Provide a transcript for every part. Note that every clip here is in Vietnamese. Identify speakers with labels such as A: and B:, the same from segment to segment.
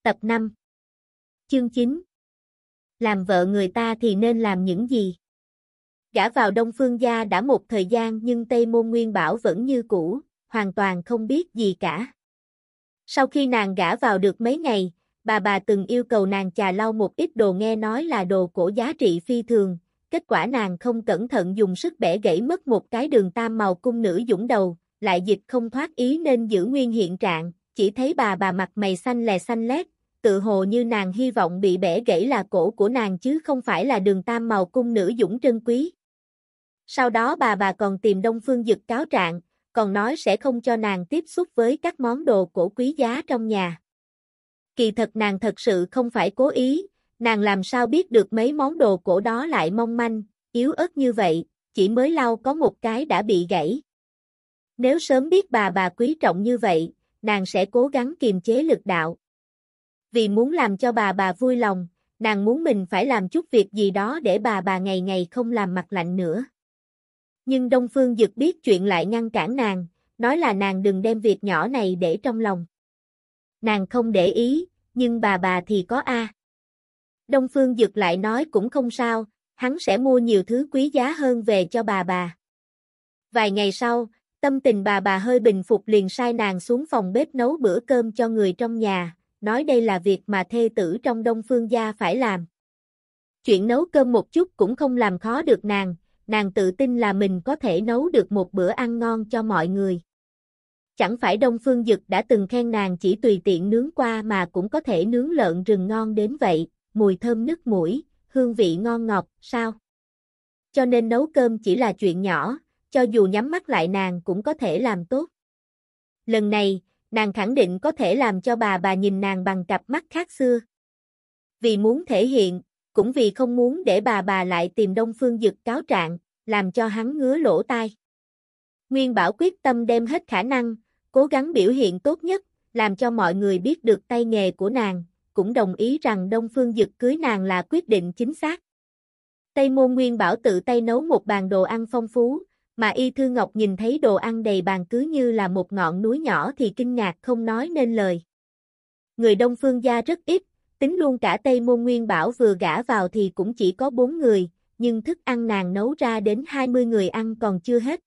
A: Tập 5. Chương 9. Làm vợ người ta thì nên làm những gì? Gả vào Đông Phương gia đã một thời gian nhưng Tây Môn Nguyên Bảo vẫn như cũ, hoàn toàn không biết gì cả. Sau khi nàng gả vào được mấy ngày, bà từng yêu cầu nàng chà lau một ít đồ nghe nói là đồ cổ giá trị phi thường, kết quả nàng không cẩn thận dùng sức bẻ gãy mất một cái đường tam màu cung nữ dũng đầu, lại dịch không thoát ý nên giữ nguyên hiện trạng, chỉ thấy bà mặt mày xanh lét, tự hồ như nàng hy vọng bị bẻ gãy là cổ của nàng chứ không phải là đường tam màu cung nữ dũng trân quý. Sau đó bà còn tìm Đông Phương Dực cáo trạng, còn nói sẽ không cho nàng tiếp xúc với các món đồ cổ quý giá trong nhà. Kỳ thật nàng thật sự không phải cố ý, nàng làm sao biết được mấy món đồ cổ đó lại mong manh, yếu ớt như vậy, chỉ mới lau có một cái đã bị gãy. Nếu sớm biết bà quý trọng như vậy, nàng sẽ cố gắng kiềm chế lực đạo. Vì muốn làm cho bà vui lòng, nàng muốn mình phải làm chút việc gì đó để bà ngày ngày không làm mặt lạnh nữa. Nhưng Đông Phương Dực biết chuyện lại ngăn cản nàng, nói là nàng đừng đem việc nhỏ này để trong lòng. Nàng không để ý, nhưng bà thì có a. Đông Phương Dực lại nói cũng không sao, hắn sẽ mua nhiều thứ quý giá hơn về cho bà. Vài ngày sau, tâm tình bà hơi bình phục liền sai nàng xuống phòng bếp nấu bữa cơm cho người trong nhà, nói đây là việc mà thê tử trong Đông Phương gia phải làm. Chuyện nấu cơm một chút cũng không làm khó được nàng tự tin là mình có thể nấu được một bữa ăn ngon cho mọi người. Chẳng phải Đông Phương Dực đã từng khen nàng chỉ tùy tiện nướng qua mà cũng có thể nướng lợn rừng ngon đến vậy, mùi thơm nức mũi, hương vị ngon ngọt, sao? Cho nên nấu cơm chỉ là chuyện nhỏ, cho dù nhắm mắt lại nàng cũng có thể làm tốt. Lần này, nàng khẳng định có thể làm cho bà nhìn nàng bằng cặp mắt khác xưa. Vì muốn thể hiện, cũng vì không muốn để bà lại tìm Đông Phương Dực cáo trạng, làm cho hắn ngứa lỗ tai. Nguyên Bảo quyết tâm đem hết khả năng, cố gắng biểu hiện tốt nhất, làm cho mọi người biết được tay nghề của nàng, cũng đồng ý rằng Đông Phương Dực cưới nàng là quyết định chính xác. Tây Môn Nguyên Bảo tự tay nấu một bàn đồ ăn phong phú, mà Y Thư Ngọc nhìn thấy đồ ăn đầy bàn cứ như là một ngọn núi nhỏ thì kinh ngạc không nói nên lời. Người Đông Phương gia rất ít, tính luôn cả Tây Môn Nguyên Bảo vừa gả vào thì cũng chỉ có 4 người, nhưng thức ăn nàng nấu ra đến 20 người ăn còn chưa hết.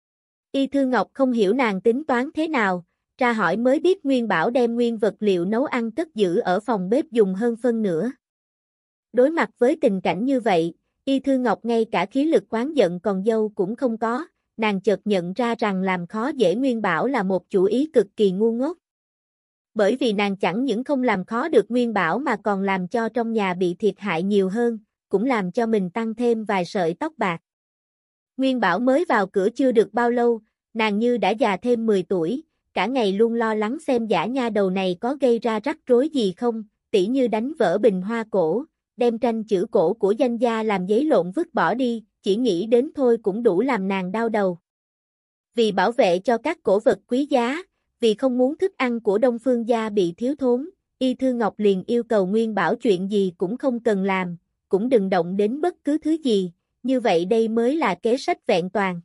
A: Y Thư Ngọc không hiểu nàng tính toán thế nào, ra hỏi mới biết Nguyên Bảo đem nguyên vật liệu nấu ăn cất giữ ở phòng bếp dùng hơn phân nửa. Đối mặt với tình cảnh như vậy, Y Thư Ngọc ngay cả khí lực oán giận con dâu cũng không có, nàng chợt nhận ra rằng làm khó dễ Nguyên Bảo là một chủ ý cực kỳ ngu ngốc. Bởi vì nàng chẳng những không làm khó được Nguyên Bảo mà còn làm cho trong nhà bị thiệt hại nhiều hơn, cũng làm cho mình tăng thêm vài sợi tóc bạc. Nguyên Bảo mới vào cửa chưa được bao lâu, nàng như đã già thêm 10 tuổi, cả ngày luôn lo lắng xem dã nha đầu này có gây ra rắc rối gì không, tỉ như đánh vỡ bình hoa cổ, đem tranh chữ cổ của danh gia làm giấy lộn vứt bỏ đi, chỉ nghĩ đến thôi cũng đủ làm nàng đau đầu. Vì bảo vệ cho các cổ vật quý giá, vì không muốn thức ăn của Đông Phương gia bị thiếu thốn, Y Thư Ngọc liền yêu cầu Nguyên Bảo chuyện gì cũng không cần làm, cũng đừng động đến bất cứ thứ gì, như vậy đây mới là kế sách vẹn toàn.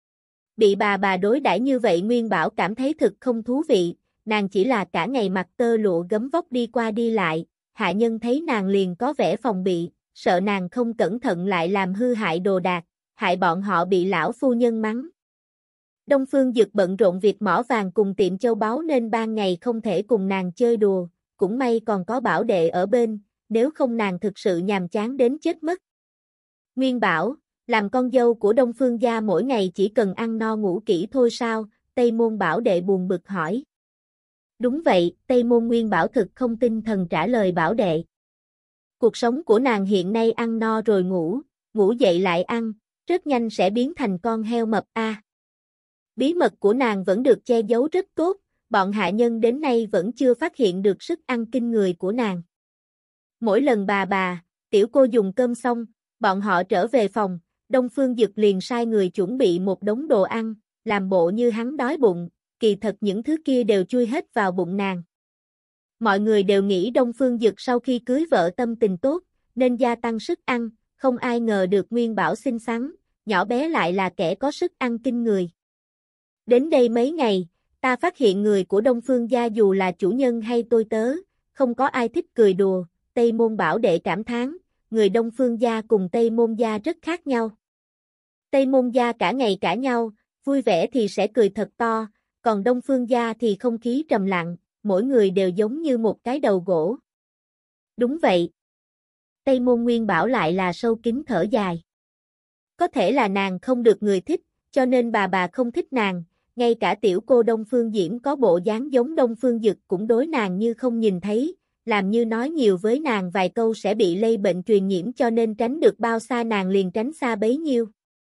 A: Bị bà đối đãi như vậy Nguyên Bảo cảm thấy thực không thú vị, nàng chỉ là cả ngày mặc tơ lụa gấm vóc đi qua đi lại, hạ nhân thấy nàng liền có vẻ phòng bị, sợ nàng không cẩn thận lại làm hư hại đồ đạc, hại bọn họ bị lão phu nhân mắng. Đông Phương Dực bận rộn việc mỏ vàng cùng tiệm châu báu nên ban ngày không thể cùng nàng chơi đùa, cũng may còn có Bảo đệ ở bên, nếu không nàng thực sự nhàm chán đến chết mất. Nguyên Bảo, làm con dâu của Đông Phương gia mỗi ngày chỉ cần ăn no ngủ kỹ thôi sao? Tây Môn Bảo đệ buồn bực hỏi. Đúng vậy, Tây Môn Nguyên Bảo thực không tinh thần trả lời Bảo đệ. Cuộc sống của nàng hiện nay ăn no rồi ngủ, ngủ dậy lại ăn, rất nhanh sẽ biến thành con heo mập a. Bí mật của nàng vẫn được che giấu rất tốt, bọn hạ nhân đến nay vẫn chưa phát hiện được sức ăn kinh người của nàng. Mỗi lần bà, tiểu cô dùng cơm xong, bọn họ trở về phòng, Đông Phương Dực liền sai người chuẩn bị một đống đồ ăn, làm bộ như hắn đói bụng, kỳ thật những thứ kia đều chui hết vào bụng nàng. Mọi người đều nghĩ Đông Phương Dực sau khi cưới vợ tâm tình tốt, nên gia tăng sức ăn, không ai ngờ được Nguyên Bảo xinh xắn, nhỏ bé lại là kẻ có sức ăn kinh người. Đến đây mấy ngày, ta phát hiện người của Đông Phương gia dù là chủ nhân hay tôi tớ, không có ai thích cười đùa, Tây Môn Bảo Đệ cảm thán, người Đông Phương gia cùng Tây Môn gia rất khác nhau. Tây Môn gia cả ngày cãi nhau, vui vẻ thì sẽ cười thật to, còn Đông Phương gia thì không khí trầm lặng, mỗi người đều giống như một cái đầu gỗ. Đúng vậy. Tây Môn Nguyên Bảo lại là sâu kín thở dài. Có thể là nàng không được người thích, cho nên bà không thích nàng, ngay cả tiểu cô Đông Phương Diễm có bộ dáng giống Đông Phương Dực cũng đối nàng như không nhìn thấy, làm như nói nhiều với nàng vài câu sẽ bị lây bệnh truyền nhiễm cho nên tránh được bao xa nàng liền tránh xa bấy nhiêu.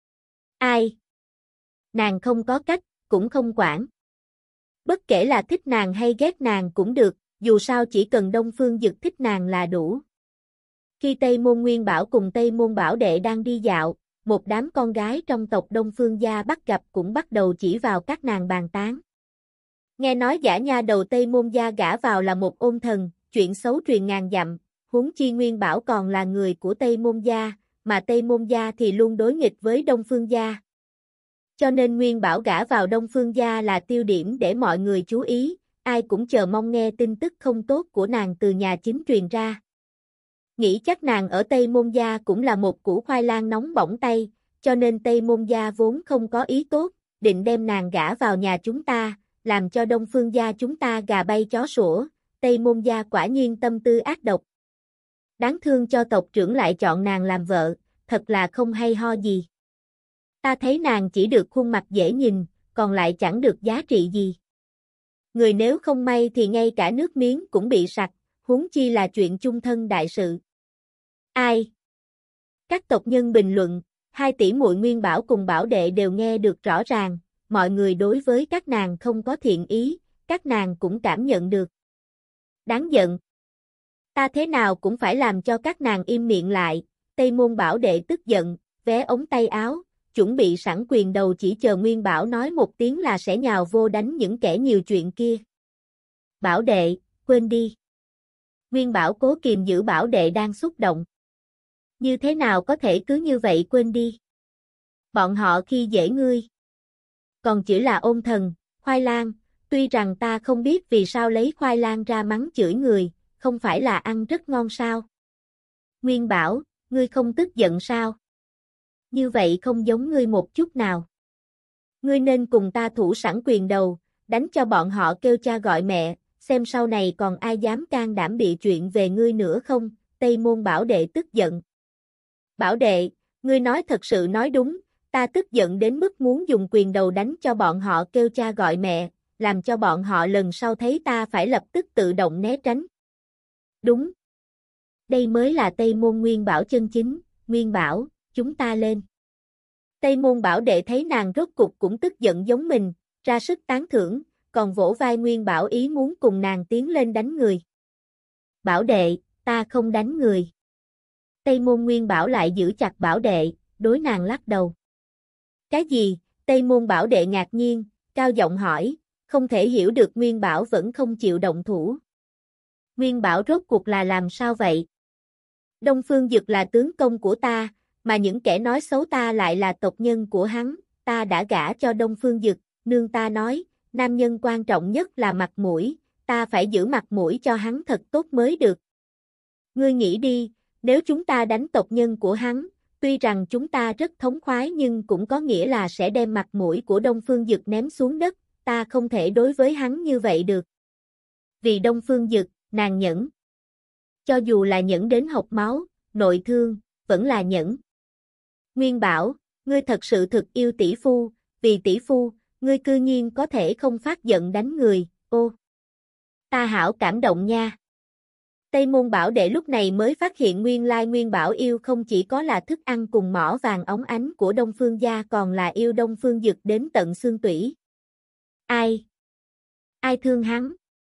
A: Ai? Nàng không có cách, cũng không quản. Bất kể là thích nàng hay ghét nàng cũng được, dù sao chỉ cần Đông Phương Dực thích nàng là đủ. Khi Tây Môn Nguyên Bảo cùng Tây Môn Bảo Đệ đang đi dạo, một đám con gái trong tộc Đông Phương gia bắt gặp cũng bắt đầu chỉ vào các nàng bàn tán. Nghe nói gả nha đầu Tây Môn gia gả vào là một ôn thần, chuyện xấu truyền ngàn dặm, huống chi Nguyên Bảo còn là người của Tây Môn gia, mà Tây Môn gia thì luôn đối nghịch với Đông Phương gia. Cho nên Nguyên Bảo gả vào Đông Phương gia là tiêu điểm để mọi người chú ý, ai cũng chờ mong nghe tin tức không tốt của nàng từ nhà chính truyền ra. Nghĩ chắc nàng ở Tây Môn gia cũng là một củ khoai lang nóng bỏng tay, cho nên Tây Môn gia vốn không có ý tốt, định đem nàng gả vào nhà chúng ta, làm cho Đông Phương gia chúng ta gà bay chó sủa, Tây Môn gia quả nhiên tâm tư ác độc. Đáng thương cho tộc trưởng lại chọn nàng làm vợ, thật là không hay ho gì. Ta thấy nàng chỉ được khuôn mặt dễ nhìn, còn lại chẳng được giá trị gì. Người nếu không may thì ngay cả nước miếng cũng bị sặc, huống chi là chuyện chung thân đại sự. Ai? Các tộc nhân bình luận, hai tỷ muội Nguyên Bảo cùng Bảo Đệ đều nghe được rõ ràng, mọi người đối với các nàng không có thiện ý, các nàng cũng cảm nhận được. Đáng giận. Ta thế nào cũng phải làm cho các nàng im miệng lại, Tây Môn Bảo Đệ tức giận, vé ống tay áo, chuẩn bị sẵn quyền đầu chỉ chờ Nguyên Bảo nói một tiếng là sẽ nhào vô đánh những kẻ nhiều chuyện kia. Bảo Đệ, quên đi. Nguyên Bảo cố kìm giữ Bảo Đệ đang xúc động. Như thế nào có thể cứ như vậy quên đi? Bọn họ khi dễ ngươi. Còn chỉ là ôn thần, khoai lang, tuy rằng ta không biết vì sao lấy khoai lang ra mắng chửi người, không phải là ăn rất ngon sao? Nguyên Bảo, ngươi không tức giận sao? Như vậy không giống ngươi một chút nào. Ngươi nên cùng ta thủ sẵn quyền đầu, đánh cho bọn họ kêu cha gọi mẹ, xem sau này còn ai dám can đảm bị chuyện về ngươi nữa không? Tây Môn Bảo Đệ tức giận. Bảo Đệ, ngươi nói thật sự nói đúng, ta tức giận đến mức muốn dùng quyền đầu đánh cho bọn họ kêu cha gọi mẹ, làm cho bọn họ lần sau thấy ta phải lập tức tự động né tránh. Đúng. Đây mới là Tây Môn Nguyên Bảo chân chính, Nguyên Bảo, chúng ta lên. Tây Môn Bảo Đệ thấy nàng rốt cục cũng tức giận giống mình, ra sức tán thưởng, còn vỗ vai Nguyên Bảo ý muốn cùng nàng tiến lên đánh người. Bảo Đệ, ta không đánh người. Tây Môn Nguyên Bảo lại giữ chặt Bảo Đệ, đối nàng lắc đầu. Cái gì? Tây Môn Bảo Đệ ngạc nhiên, cao giọng hỏi, không thể hiểu được Nguyên Bảo vẫn không chịu động thủ. Nguyên Bảo rốt cuộc là làm sao vậy? Đông Phương Dực là tướng công của ta, mà những kẻ nói xấu ta lại là tộc nhân của hắn, ta đã gả cho Đông Phương Dực, nương ta nói, nam nhân quan trọng nhất là mặt mũi, ta phải giữ mặt mũi cho hắn thật tốt mới được. Ngươi nghĩ đi, nếu chúng ta đánh tộc nhân của hắn, tuy rằng chúng ta rất thống khoái nhưng cũng có nghĩa là sẽ đem mặt mũi của Đông Phương Dực ném xuống đất, ta không thể đối với hắn như vậy được. Vì Đông Phương Dực, nàng nhẫn. Cho dù là nhẫn đến hộc máu, nội thương, vẫn là nhẫn. Nguyên Bảo, ngươi thật sự thực yêu tỷ phu, vì tỷ phu, ngươi cư nhiên có thể không phát giận đánh người, ô. Ta hảo cảm động nha. Tây Môn Bảo Đệ lúc này mới phát hiện nguyên lai Nguyên Bảo yêu không chỉ có là thức ăn cùng mỏ vàng óng ánh của Đông Phương gia còn là yêu Đông Phương Dực đến tận xương tủy. Ai? Ai thương hắn?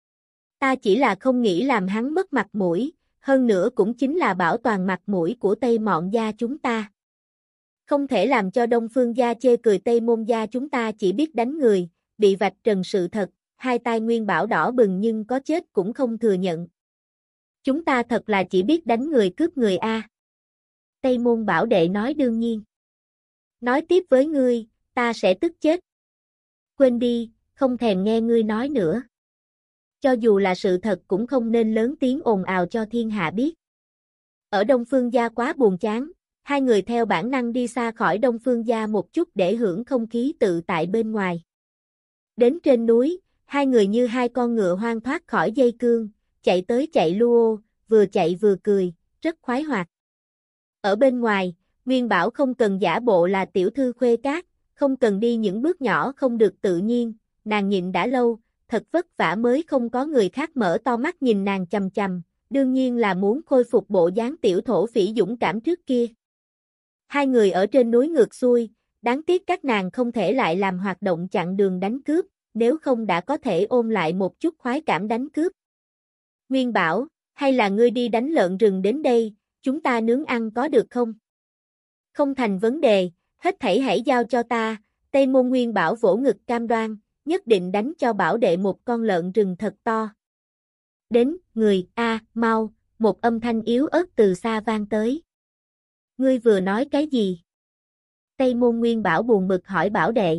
A: Ta chỉ là không nghĩ làm hắn mất mặt mũi, hơn nữa cũng chính là bảo toàn mặt mũi của Tây Mọn gia chúng ta. Không thể làm cho Đông Phương gia chê cười Tây Môn gia chúng ta chỉ biết đánh người, bị vạch trần sự thật, hai tai Nguyên Bảo đỏ bừng nhưng có chết cũng không thừa nhận. Chúng ta thật là chỉ biết đánh người cướp người a. Tây Môn Bảo Đệ nói đương nhiên. Nói tiếp với ngươi, ta sẽ tức chết. Quên đi, không thèm nghe ngươi nói nữa. cho dù là sự thật cũng không nên lớn tiếng ồn ào cho thiên hạ biết. Ở Đông Phương Gia quá buồn chán, hai người theo bản năng đi xa khỏi Đông Phương Gia một chút để hưởng không khí tự tại bên ngoài. Đến trên núi, hai người như hai con ngựa hoang thoát khỏi dây cương, chạy tới chạy lui, vừa chạy vừa cười, rất khoái hoạt. Ở bên ngoài, Nguyên Bảo không cần giả bộ là tiểu thư khuê các, không cần đi những bước nhỏ không được tự nhiên, nàng nhịn đã lâu, thật vất vả mới không có người khác mở to mắt nhìn nàng chằm chằm, đương nhiên là muốn khôi phục bộ dáng tiểu thổ phỉ dũng cảm trước kia. Hai người ở trên núi ngược xuôi, đáng tiếc các nàng không thể lại làm hoạt động chặn đường đánh cướp, nếu không đã có thể ôm lại một chút khoái cảm đánh cướp. Nguyên Bảo, hay là ngươi đi đánh lợn rừng đến đây, chúng ta nướng ăn có được không? Không thành vấn đề, hết thảy hãy giao cho ta, Tây Môn Nguyên Bảo vỗ ngực cam đoan, nhất định đánh cho Bảo đệ một con lợn rừng thật to. Đến, người, mau, một âm thanh yếu ớt từ xa vang tới. Ngươi vừa nói cái gì? Tây Môn Nguyên Bảo buồn bực hỏi Bảo đệ.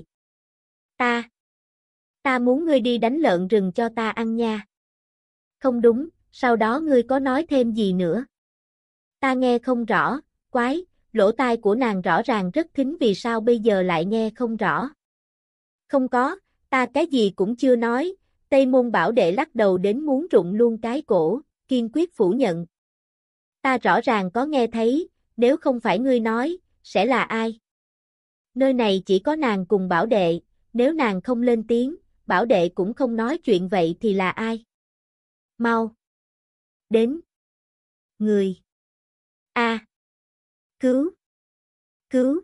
A: Ta muốn ngươi đi đánh lợn rừng cho ta ăn nha. Không đúng, sau đó ngươi có nói thêm gì nữa? Ta nghe không rõ, quái, lỗ tai của nàng rõ ràng rất thính vì sao bây giờ lại nghe không rõ. Không có, ta cái gì cũng chưa nói, Tây Môn Bảo đệ lắc đầu đến muốn rụng luôn cái cổ, kiên quyết phủ nhận. Ta rõ ràng có nghe thấy, nếu không phải ngươi nói, sẽ là ai? Nơi này chỉ có nàng cùng Bảo đệ, nếu nàng không lên tiếng, Bảo đệ cũng không nói chuyện vậy thì là ai? Mau! Đến! Người! Cứu! Cứu!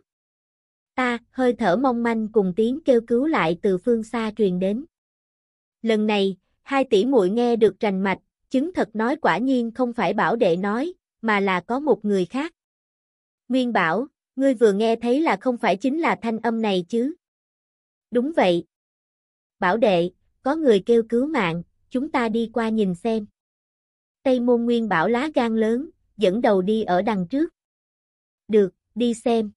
A: Ta, hơi thở mong manh cùng tiếng kêu cứu lại từ phương xa truyền đến. Lần này, hai tỷ muội nghe được rành mạch, chứng thật nói quả nhiên không phải Bảo đệ nói, mà là có một người khác. Nguyên Bảo, ngươi vừa nghe thấy là không phải chính là thanh âm này chứ? Đúng vậy. Bảo đệ, có người kêu cứu mạng, chúng ta đi qua nhìn xem. Tây Môn Nguyên Bảo lá gan lớn, dẫn đầu đi ở đằng trước. Được, đi xem.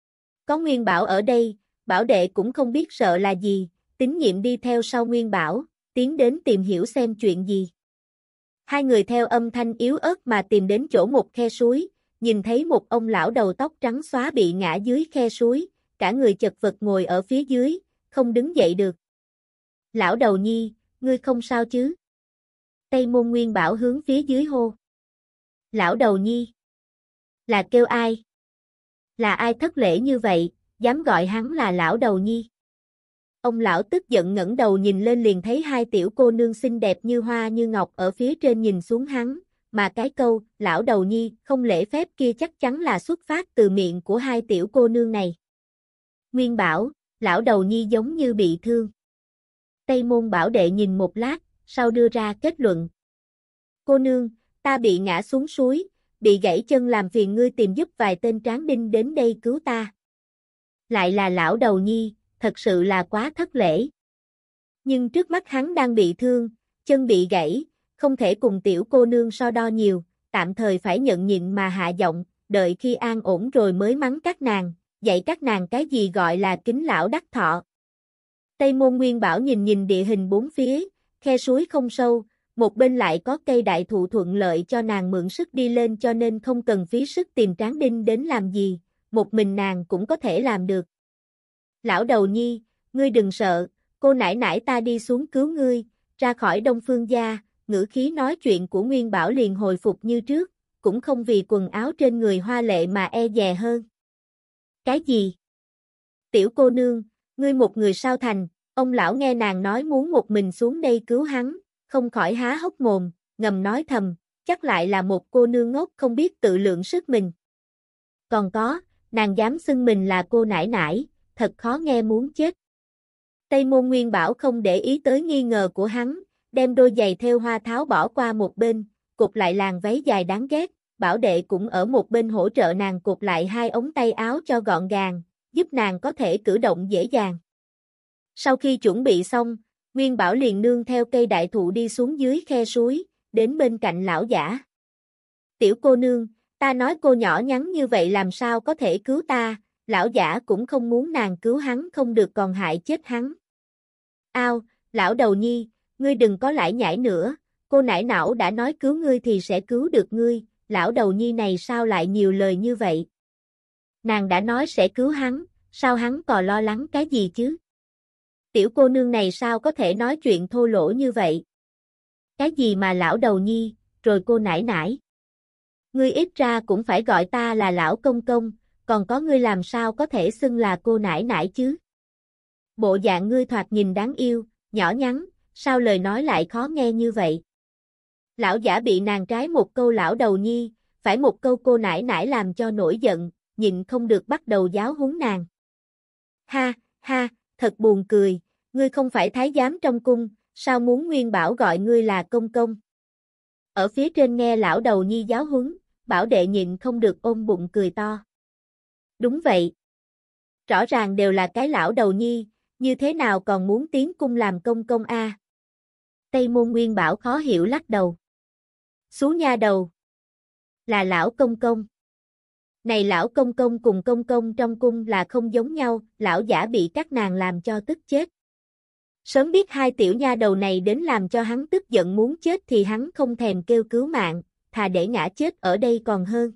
A: Có Nguyên Bảo ở đây, Bảo đệ cũng không biết sợ là gì, tín nhiệm đi theo sau Nguyên Bảo, tiến đến tìm hiểu xem chuyện gì. Hai người theo âm thanh yếu ớt mà tìm đến chỗ một khe suối, nhìn thấy một ông lão đầu tóc trắng xóa bị ngã dưới khe suối, cả người chật vật ngồi ở phía dưới, không đứng dậy được. Lão đầu nhi, ngươi không sao chứ? Tây Môn Nguyên Bảo hướng phía dưới hô. Lão đầu nhi. Là kêu ai? Là ai thất lễ như vậy, dám gọi hắn là lão đầu nhi? Ông lão tức giận ngẩng đầu nhìn lên liền thấy hai tiểu cô nương xinh đẹp như hoa như ngọc ở phía trên nhìn xuống hắn, mà cái câu, lão đầu nhi, không lễ phép kia chắc chắn là xuất phát từ miệng của hai tiểu cô nương này. Nguyên Bảo, lão đầu nhi giống như bị thương. Tây Môn Bảo đệ nhìn một lát, sau đưa ra kết luận. Cô nương, ta bị ngã xuống suối, bị gãy chân làm phiền ngươi tìm giúp vài tên tráng đinh đến đây cứu ta. Lại là lão đầu nhi, thật sự là quá thất lễ. Nhưng trước mắt hắn đang bị thương, chân bị gãy, không thể cùng tiểu cô nương so đo nhiều, tạm thời phải nhận nhịn mà hạ giọng, đợi khi an ổn rồi mới mắng các nàng, dạy các nàng cái gì gọi là kính lão đắc thọ. Tây Môn Nguyên Bảo nhìn nhìn địa hình bốn phía, khe suối không sâu, một bên lại có cây đại thụ thuận lợi cho nàng mượn sức đi lên cho nên không cần phí sức tìm tráng đinh đến làm gì, một mình nàng cũng có thể làm được. Lão đầu nhi, ngươi đừng sợ, cô nãi nãi ta đi xuống cứu ngươi, ra khỏi Đông Phương Gia, ngữ khí nói chuyện của Nguyên Bảo liền hồi phục như trước, cũng không vì quần áo trên người hoa lệ mà e dè hơn. Cái gì? Tiểu cô nương, ngươi một người sao thành, ông lão nghe nàng nói muốn một mình xuống đây cứu hắn, không khỏi há hốc mồm, ngầm nói thầm, chắc lại là một cô nương ngốc không biết tự lượng sức mình. Còn có, nàng dám xưng mình là cô nãi nãi, thật khó nghe muốn chết. Tây Môn Nguyên Bảo không để ý tới nghi ngờ của hắn, đem đôi giày thêu hoa tháo bỏ qua một bên, cột lại làn váy dài đáng ghét, Bảo đệ cũng ở một bên hỗ trợ nàng cột lại hai ống tay áo cho gọn gàng, giúp nàng có thể cử động dễ dàng. Sau khi chuẩn bị xong, Nguyên Bảo liền nương theo cây đại thụ đi xuống dưới khe suối, đến bên cạnh lão giả. Tiểu cô nương, ta nói cô nhỏ nhắn như vậy làm sao có thể cứu ta, lão giả cũng không muốn nàng cứu hắn không được còn hại chết hắn. Ao, lão đầu nhi, ngươi đừng có lải nhải nữa, cô nải não đã nói cứu ngươi thì sẽ cứu được ngươi, lão đầu nhi này sao lại nhiều lời như vậy? Nàng đã nói sẽ cứu hắn, sao hắn còn lo lắng cái gì chứ? Tiểu cô nương này sao có thể nói chuyện thô lỗ như vậy? Cái gì mà lão đầu nhi, rồi cô nải nải? Ngươi ít ra cũng phải gọi ta là lão công công, còn có ngươi làm sao có thể xưng là cô nải nải chứ? Bộ dạng ngươi thoạt nhìn đáng yêu, nhỏ nhắn, sao lời nói lại khó nghe như vậy? Lão giả bị nàng trái một câu lão đầu nhi, phải một câu cô nải nải làm cho nổi giận, nhịn không được bắt đầu giáo huấn nàng. Ha, ha, thật buồn cười, ngươi không phải thái giám trong cung, sao muốn Nguyên Bảo gọi ngươi là công công? Ở phía trên nghe lão đầu nhi giáo huấn, Bảo đệ nhịn không được ôm bụng cười to. Đúng vậy. Rõ ràng đều là cái lão đầu nhi, như thế nào còn muốn tiến cung làm công công a? Tây Môn Nguyên Bảo khó hiểu lắc đầu. Xú nha đầu. Là lão công công. Này lão công công cùng công công trong cung là không giống nhau, lão giả bị các nàng làm cho tức chết. Sớm biết hai tiểu nha đầu này đến làm cho hắn tức giận muốn chết thì hắn không thèm kêu cứu mạng, thà để ngã chết ở đây còn hơn.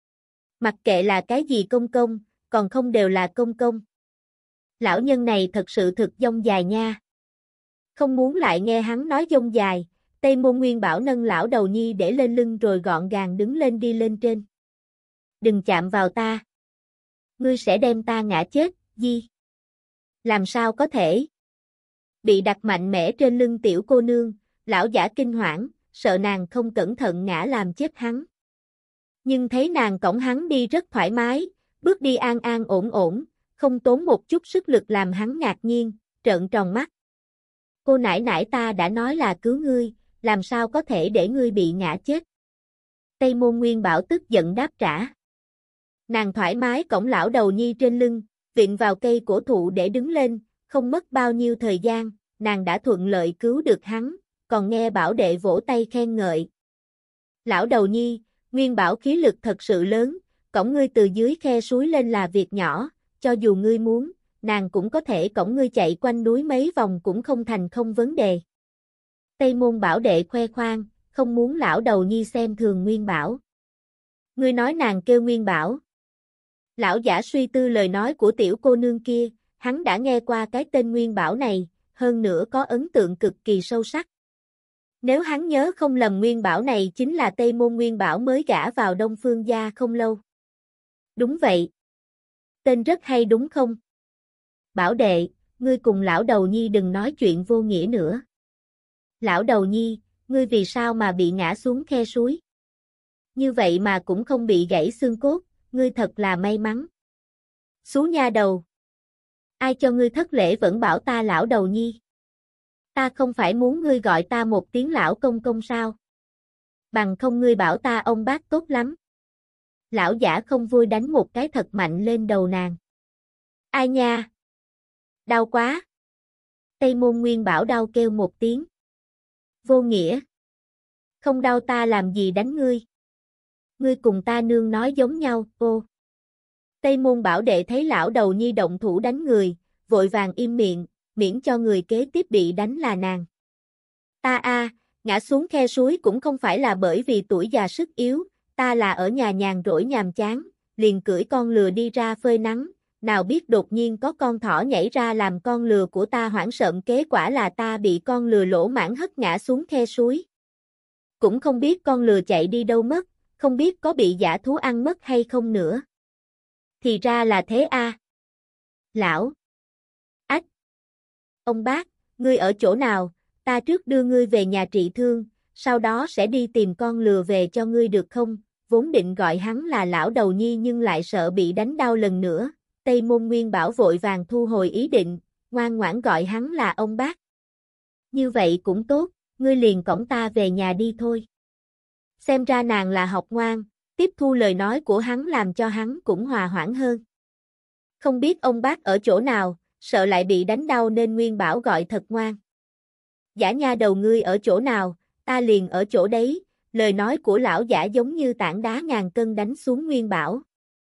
A: Mặc kệ là cái gì công công, còn không đều là công công. Lão nhân này thật sự thực dông dài nha. Không muốn lại nghe hắn nói dông dài, Tây Môn Nguyên Bảo nâng lão đầu nhi để lên lưng rồi gọn gàng đứng lên đi lên trên. Đừng chạm vào ta. Ngươi sẽ đem ta ngã chết, Di. Làm sao có thể? Bị đặt mạnh mẽ trên lưng tiểu cô nương, lão giả kinh hoảng, sợ nàng không cẩn thận ngã làm chết hắn. Nhưng thấy nàng cõng hắn đi rất thoải mái, bước đi an an ổn ổn, không tốn một chút sức lực làm hắn ngạc nhiên, trợn tròn mắt. Cô nải nải ta đã nói là cứu ngươi, làm sao có thể để ngươi bị ngã chết? Tây Môn Nguyên Bảo tức giận đáp trả. Nàng thoải mái cõng lão đầu nhi trên lưng, vịn vào cây cổ thụ để đứng lên, không mất bao nhiêu thời gian, nàng đã thuận lợi cứu được hắn, còn nghe Bảo đệ vỗ tay khen ngợi. Lão đầu nhi, Nguyên Bảo khí lực thật sự lớn, cõng ngươi từ dưới khe suối lên là việc nhỏ, cho dù ngươi muốn, nàng cũng có thể cõng ngươi chạy quanh núi mấy vòng cũng không thành không vấn đề. Tây Môn Bảo đệ khoe khoang, không muốn lão đầu nhi xem thường Nguyên Bảo. Ngươi nói nàng kêu Nguyên Bảo. Lão giả suy tư lời nói của tiểu cô nương kia, hắn đã nghe qua cái tên Nguyên Bảo này, hơn nữa có ấn tượng cực kỳ sâu sắc. Nếu hắn nhớ không lầm Nguyên Bảo này chính là Tây Môn Nguyên Bảo mới gả vào Đông Phương gia không lâu. Đúng vậy. Tên rất hay đúng không? Bảo đệ, ngươi cùng lão đầu nhi đừng nói chuyện vô nghĩa nữa. Lão đầu nhi, ngươi vì sao mà bị ngã xuống khe suối? Như vậy mà cũng không bị gãy xương cốt, ngươi thật là may mắn. Xú nha đầu. Ai cho ngươi thất lễ vẫn bảo ta lão đầu nhi? Ta không phải muốn ngươi gọi ta một tiếng lão công công sao? Bằng không ngươi bảo ta ông bác tốt lắm. Lão giả không vui đánh một cái thật mạnh lên đầu nàng. Ai nha? Đau quá. Tây Môn Nguyên Bảo đau kêu một tiếng. Vô nghĩa. Không đau ta làm gì đánh ngươi. Ngươi cùng ta nương nói giống nhau, cô. Tây Môn Bảo đệ thấy lão đầu nhi động thủ đánh người, vội vàng im miệng, miễn cho người kế tiếp bị đánh là nàng. Ta ngã xuống khe suối cũng không phải là bởi vì tuổi già sức yếu, ta là ở nhà nhàn rỗi nhàm chán, liền cưỡi con lừa đi ra phơi nắng, nào biết đột nhiên có con thỏ nhảy ra làm con lừa của ta hoảng sợ, kết quả là ta bị con lừa lỗ mãng hất ngã xuống khe suối. Cũng không biết con lừa chạy đi đâu mất, không biết có bị dã thú ăn mất hay không nữa. Thì ra là thế a. Lão. Ách. Ông bác, ngươi ở chỗ nào, ta trước đưa ngươi về nhà trị thương, sau đó sẽ đi tìm con lừa về cho ngươi được không? Vốn định gọi hắn là lão đầu nhi nhưng lại sợ bị đánh đau lần nữa. Tây Môn Nguyên Bảo vội vàng thu hồi ý định, ngoan ngoãn gọi hắn là ông bác. Như vậy cũng tốt, ngươi liền cõng ta về nhà đi thôi. Xem ra nàng là học ngoan, tiếp thu lời nói của hắn làm cho hắn cũng hòa hoãn hơn. Không biết ông bác ở chỗ nào, sợ lại bị đánh đau nên Nguyên Bảo gọi thật ngoan. Giả nha đầu ngươi ở chỗ nào, ta liền ở chỗ đấy, lời nói của lão giả giống như tảng đá ngàn cân đánh xuống Nguyên Bảo.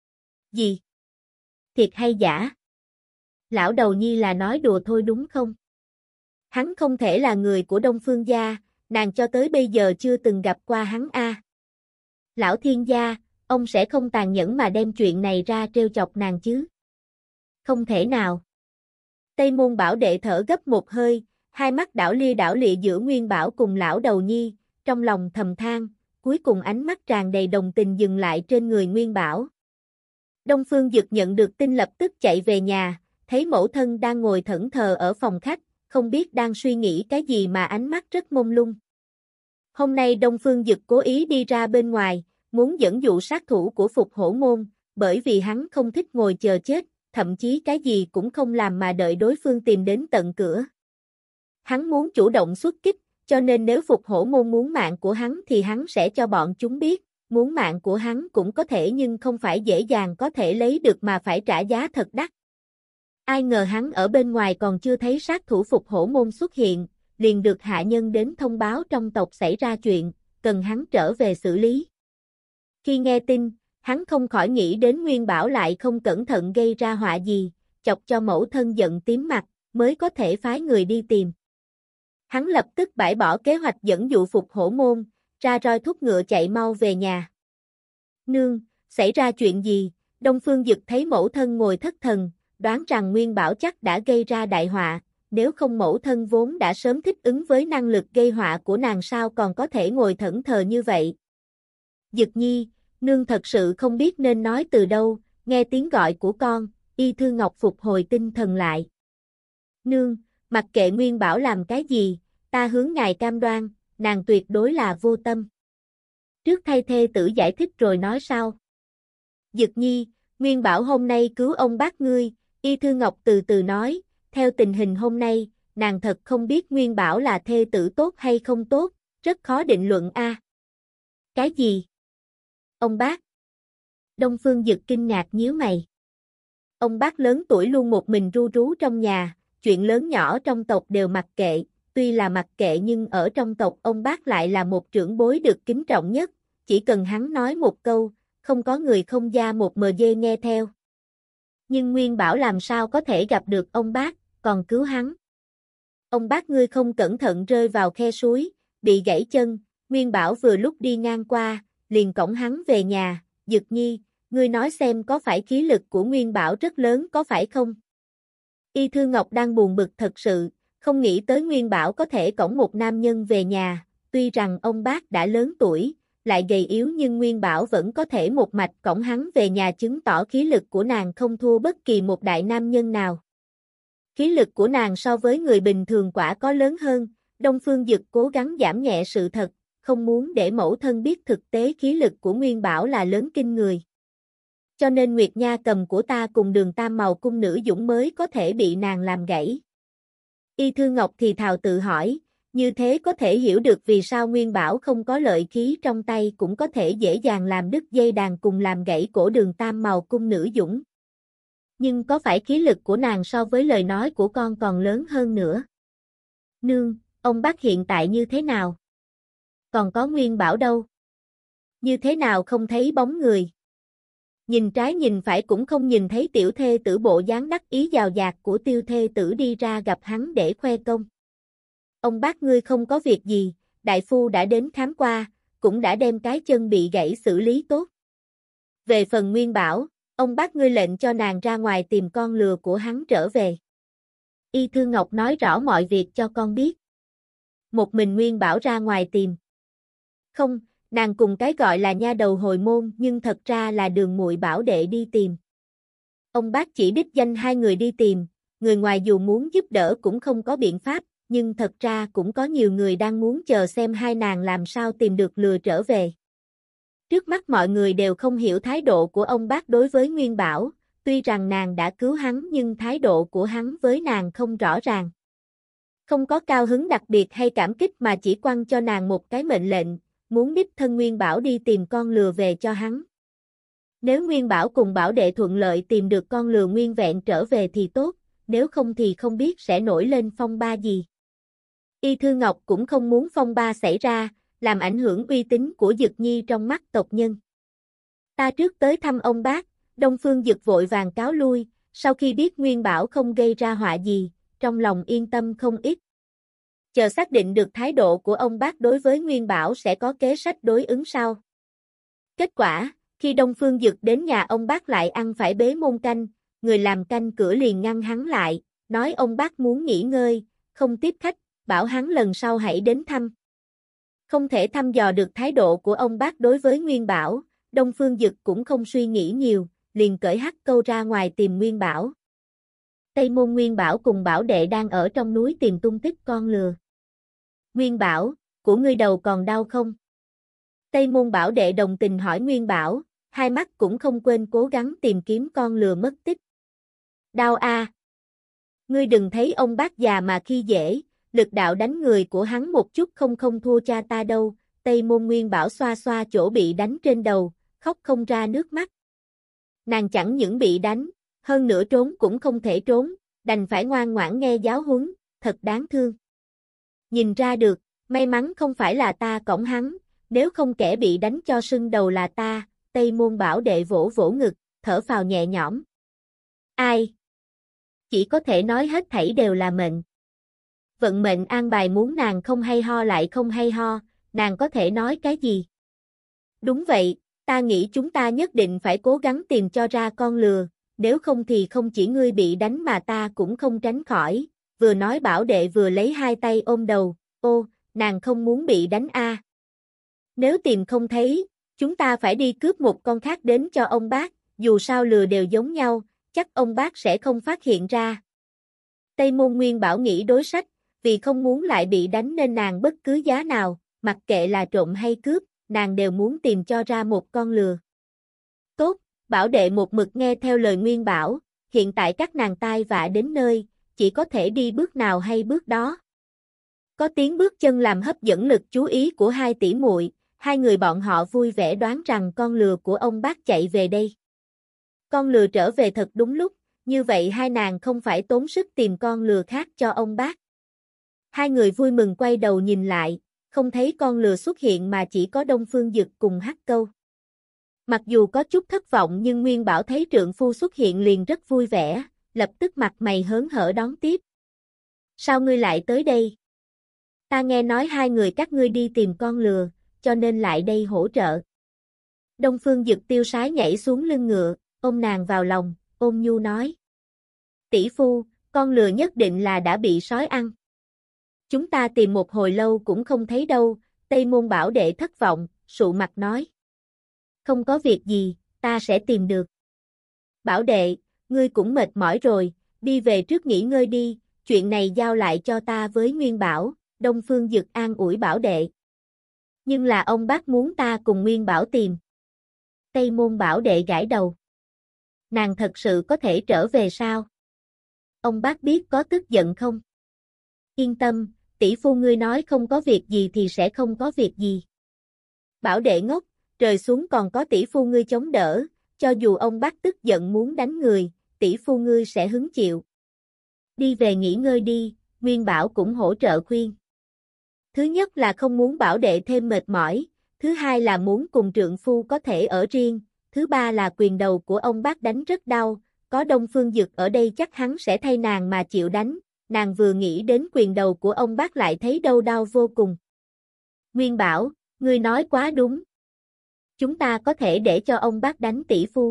A: Gì? Thiệt hay giả? Lão đầu nhi là nói đùa thôi đúng không? Hắn không thể là người của Đông Phương gia, nàng cho tới bây giờ chưa từng gặp qua hắn a. Lão thiên gia, ông sẽ không tàn nhẫn mà đem chuyện này ra trêu chọc nàng chứ? Không thể nào. Tây Môn Bảo Đệ thở gấp một hơi, hai mắt đảo lịa giữa Nguyên Bảo cùng lão đầu nhi, trong lòng thầm than, cuối cùng ánh mắt tràn đầy đồng tình dừng lại trên người Nguyên Bảo. Đông Phương Dực nhận được tin lập tức chạy về nhà, thấy mẫu thân đang ngồi thẫn thờ ở phòng khách, không biết đang suy nghĩ cái gì mà ánh mắt rất mông lung. Hôm nay Đông Phương Dực cố ý đi ra bên ngoài, muốn dẫn dụ sát thủ của Phục Hổ Môn, bởi vì hắn không thích ngồi chờ chết, thậm chí cái gì cũng không làm mà đợi đối phương tìm đến tận cửa. Hắn muốn chủ động xuất kích, cho nên nếu Phục Hổ Môn muốn mạng của hắn thì hắn sẽ cho bọn chúng biết, muốn mạng của hắn cũng có thể nhưng không phải dễ dàng có thể lấy được mà phải trả giá thật đắt. Ai ngờ hắn ở bên ngoài còn chưa thấy sát thủ Phục Hổ Môn xuất hiện, liền được hạ nhân đến thông báo trong tộc xảy ra chuyện, cần hắn trở về xử lý. Khi nghe tin, hắn không khỏi nghĩ đến Nguyên Bảo lại không cẩn thận gây ra họa gì, chọc cho mẫu thân giận tím mặt, mới có thể phái người đi tìm. Hắn lập tức bãi bỏ kế hoạch dẫn dụ Phục Hổ Môn, ra roi thúc ngựa chạy mau về nhà. Nương, xảy ra chuyện gì? Đông Phương Dực thấy mẫu thân ngồi thất thần, đoán rằng Nguyên Bảo chắc đã gây ra đại họa, nếu không mẫu thân vốn đã sớm thích ứng với năng lực gây họa của nàng sao còn có thể ngồi thẫn thờ như vậy. Dực nhi, nương thật sự không biết nên nói từ đâu, nghe tiếng gọi của con, Y Thư Ngọc phục hồi tinh thần lại. Nương, mặc kệ Nguyên Bảo làm cái gì, ta hướng ngài cam đoan, nàng tuyệt đối là vô tâm. Trước thay thê tử giải thích rồi nói sau. Dực nhi, Nguyên Bảo hôm nay cứu ông bác ngươi, Y Thư Ngọc từ từ nói, theo tình hình hôm nay, nàng thật không biết Nguyên Bảo là thê tử tốt hay không tốt, rất khó định luận a. Cái gì? Ông bác? Đông Phương Dực kinh ngạc nhíu mày. Ông bác lớn tuổi luôn một mình ru rú trong nhà, chuyện lớn nhỏ trong tộc đều mặc kệ, tuy là mặc kệ nhưng ở trong tộc ông bác lại là một trưởng bối được kính trọng nhất, chỉ cần hắn nói một câu, không có người không da một mờ dê nghe theo. Nhưng Nguyên Bảo làm sao có thể gặp được ông bác, còn cứu hắn. Ông bác ngươi không cẩn thận rơi vào khe suối, bị gãy chân, Nguyên Bảo vừa lúc đi ngang qua, liền cõng hắn về nhà, Dực nhi, ngươi nói xem có phải khí lực của Nguyên Bảo rất lớn có phải không? Y Thư Ngọc đang buồn bực thật sự, không nghĩ tới Nguyên Bảo có thể cõng một nam nhân về nhà, tuy rằng ông bác đã lớn tuổi, lại gầy yếu nhưng Nguyên Bảo vẫn có thể một mạch cõng hắn về nhà chứng tỏ khí lực của nàng không thua bất kỳ một đại nam nhân nào. Khí lực của nàng so với người bình thường quả có lớn hơn, Đông Phương Dực cố gắng giảm nhẹ sự thật, không muốn để mẫu thân biết thực tế khí lực của Nguyên Bảo là lớn kinh người. Cho nên Nguyệt Nha cầm của ta cùng Đường Tam Màu cung nữ dũng mới có thể bị nàng làm gãy. Y Thư Ngọc thì thào tự hỏi, như thế có thể hiểu được vì sao Nguyên Bảo không có lợi khí trong tay cũng có thể dễ dàng làm đứt dây đàn cùng làm gãy cổ Đường Tam Màu cung nữ dũng. Nhưng có phải khí lực của nàng so với lời nói của con còn lớn hơn nữa? Nương, ông bác hiện tại như thế nào? Còn có Nguyên Bảo đâu? Như thế nào không thấy bóng người? Nhìn trái nhìn phải cũng không nhìn thấy tiểu thê tử bộ dáng đắc ý dào dạt của tiêu thê tử đi ra gặp hắn để khoe công. Ông bác ngươi không có việc gì, đại phu đã đến khám qua, cũng đã đem cái chân bị gãy xử lý tốt. Về phần Nguyên Bảo, ông bác ngươi lệnh cho nàng ra ngoài tìm con lừa của hắn trở về. Y Thư Ngọc nói rõ mọi việc cho con biết. Một mình Nguyên Bảo ra ngoài tìm. Không, nàng cùng cái gọi là nha đầu hồi môn nhưng thật ra là Đường muội Bảo đệ đi tìm. Ông bác chỉ đích danh hai người đi tìm, người ngoài dù muốn giúp đỡ cũng không có biện pháp, nhưng thật ra cũng có nhiều người đang muốn chờ xem hai nàng làm sao tìm được lừa trở về. Trước mắt mọi người đều không hiểu thái độ của ông bác đối với Nguyên Bảo, tuy rằng nàng đã cứu hắn nhưng thái độ của hắn với nàng không rõ ràng. Không có cao hứng đặc biệt hay cảm kích mà chỉ quăng cho nàng một cái mệnh lệnh, muốn đích thân Nguyên Bảo đi tìm con lừa về cho hắn. Nếu Nguyên Bảo cùng Bảo đệ thuận lợi tìm được con lừa nguyên vẹn trở về thì tốt, nếu không thì không biết sẽ nổi lên phong ba gì. Y Thư Ngọc cũng không muốn phong ba xảy ra, làm ảnh hưởng uy tín của Dực nhi trong mắt tộc nhân. Ta trước tới thăm ông bác, Đông Phương Dực vội vàng cáo lui, sau khi biết Nguyên Bảo không gây ra họa gì, trong lòng yên tâm không ít. Chờ xác định được thái độ của ông bác đối với Nguyên Bảo sẽ có kế sách đối ứng sau. Kết quả, khi Đông Phương Dực đến nhà ông bác lại ăn phải bế môn canh, người làm canh cửa liền ngăn hắn lại, nói ông bác muốn nghỉ ngơi, không tiếp khách, bảo hắn lần sau hãy đến thăm. Không thể thăm dò được thái độ của ông bác đối với Nguyên Bảo, Đông Phương Dực cũng không suy nghĩ nhiều, liền cởi hắc câu ra ngoài tìm Nguyên Bảo. Tây Môn Nguyên Bảo cùng Bảo Đệ đang ở trong núi tìm tung tích con lừa. Nguyên Bảo, của ngươi đầu còn đau không? Tây Môn Bảo Đệ đồng tình hỏi Nguyên Bảo, hai mắt cũng không quên cố gắng tìm kiếm con lừa mất tích. Đau a. Ngươi đừng thấy ông bác già mà khi dễ, lực đạo đánh người của hắn một chút không thua cha ta đâu. Tây Môn Nguyên Bảo xoa xoa chỗ bị đánh trên đầu, khóc không ra nước mắt. Nàng chẳng những bị đánh, hơn nữa trốn cũng không thể trốn, đành phải ngoan ngoãn nghe giáo huấn, thật đáng thương. Nhìn ra được, may mắn không phải là ta cõng hắn, nếu không kẻ bị đánh cho sưng đầu là ta. Tây Môn Bảo Đệ vỗ vỗ ngực, thở phào nhẹ nhõm. Ai? Chỉ có thể nói hết thảy đều là mệnh. Vận mệnh an bài muốn nàng không hay ho lại không hay ho, nàng có thể nói cái gì? Đúng vậy, ta nghĩ chúng ta nhất định phải cố gắng tìm cho ra con lừa, nếu không thì không chỉ ngươi bị đánh mà ta cũng không tránh khỏi. Vừa nói Bảo Đệ vừa lấy hai tay ôm đầu, ô, nàng không muốn bị đánh a. Nếu tìm không thấy, chúng ta phải đi cướp một con khác đến cho ông bác, dù sao lừa đều giống nhau, chắc ông bác sẽ không phát hiện ra. Tây Môn Nguyên Bảo nghĩ đối sách, vì không muốn lại bị đánh nên nàng bất cứ giá nào, mặc kệ là trộm hay cướp, nàng đều muốn tìm cho ra một con lừa. Tốt, Bảo Đệ một mực nghe theo lời Nguyên Bảo, hiện tại các nàng tai vạ đến nơi, chỉ có thể đi bước nào hay bước đó. Có tiếng bước chân làm hấp dẫn lực chú ý của hai tỷ muội, hai người bọn họ vui vẻ đoán rằng con lừa của ông bác chạy về đây. Con lừa trở về thật đúng lúc, như vậy hai nàng không phải tốn sức tìm con lừa khác cho ông bác. Hai người vui mừng quay đầu nhìn lại, không thấy con lừa xuất hiện mà chỉ có Đông Phương Dực cùng hắc câu. Mặc dù có chút thất vọng nhưng Nguyên Bảo thấy trượng phu xuất hiện liền rất vui vẻ, lập tức mặt mày hớn hở đón tiếp. Sao ngươi lại tới đây? Ta nghe nói hai người các ngươi đi tìm con lừa, cho nên lại đây hỗ trợ. Đông Phương Dực tiêu sái nhảy xuống lưng ngựa, ôm nàng vào lòng, ôn nhu nói. Tỷ phu, con lừa nhất định là đã bị sói ăn. Chúng ta tìm một hồi lâu cũng không thấy đâu. Tây Môn Bảo Đệ thất vọng, sụ mặt nói. Không có việc gì, ta sẽ tìm được. Bảo Đệ, ngươi cũng mệt mỏi rồi, đi về trước nghỉ ngơi đi, chuyện này giao lại cho ta với Nguyên Bảo. Đông Phương Dực an ủi Bảo Đệ. Nhưng là ông bác muốn ta cùng Nguyên Bảo tìm. Tây Môn Bảo Đệ gãi đầu. Nàng thật sự có thể trở về sao? Ông bác biết có tức giận không? Yên tâm, tỷ phu ngươi nói không có việc gì thì sẽ không có việc gì. Bảo Đệ ngốc, trời xuống còn có tỷ phu ngươi chống đỡ, cho dù ông bác tức giận muốn đánh người, tỷ phu ngươi sẽ hứng chịu. Đi về nghỉ ngơi đi, Nguyên Bảo cũng hỗ trợ khuyên. Thứ nhất là không muốn Bảo Đệ thêm mệt mỏi, thứ hai là muốn cùng trượng phu có thể ở riêng, thứ ba là quyền đầu của ông bác đánh rất đau, có Đông Phương Dực ở đây chắc hắn sẽ thay nàng mà chịu đánh, nàng vừa nghĩ đến quyền đầu của ông bác lại thấy đau đau vô cùng. Nguyên Bảo, ngươi nói quá đúng. Chúng ta có thể để cho ông bác đánh tỷ phu.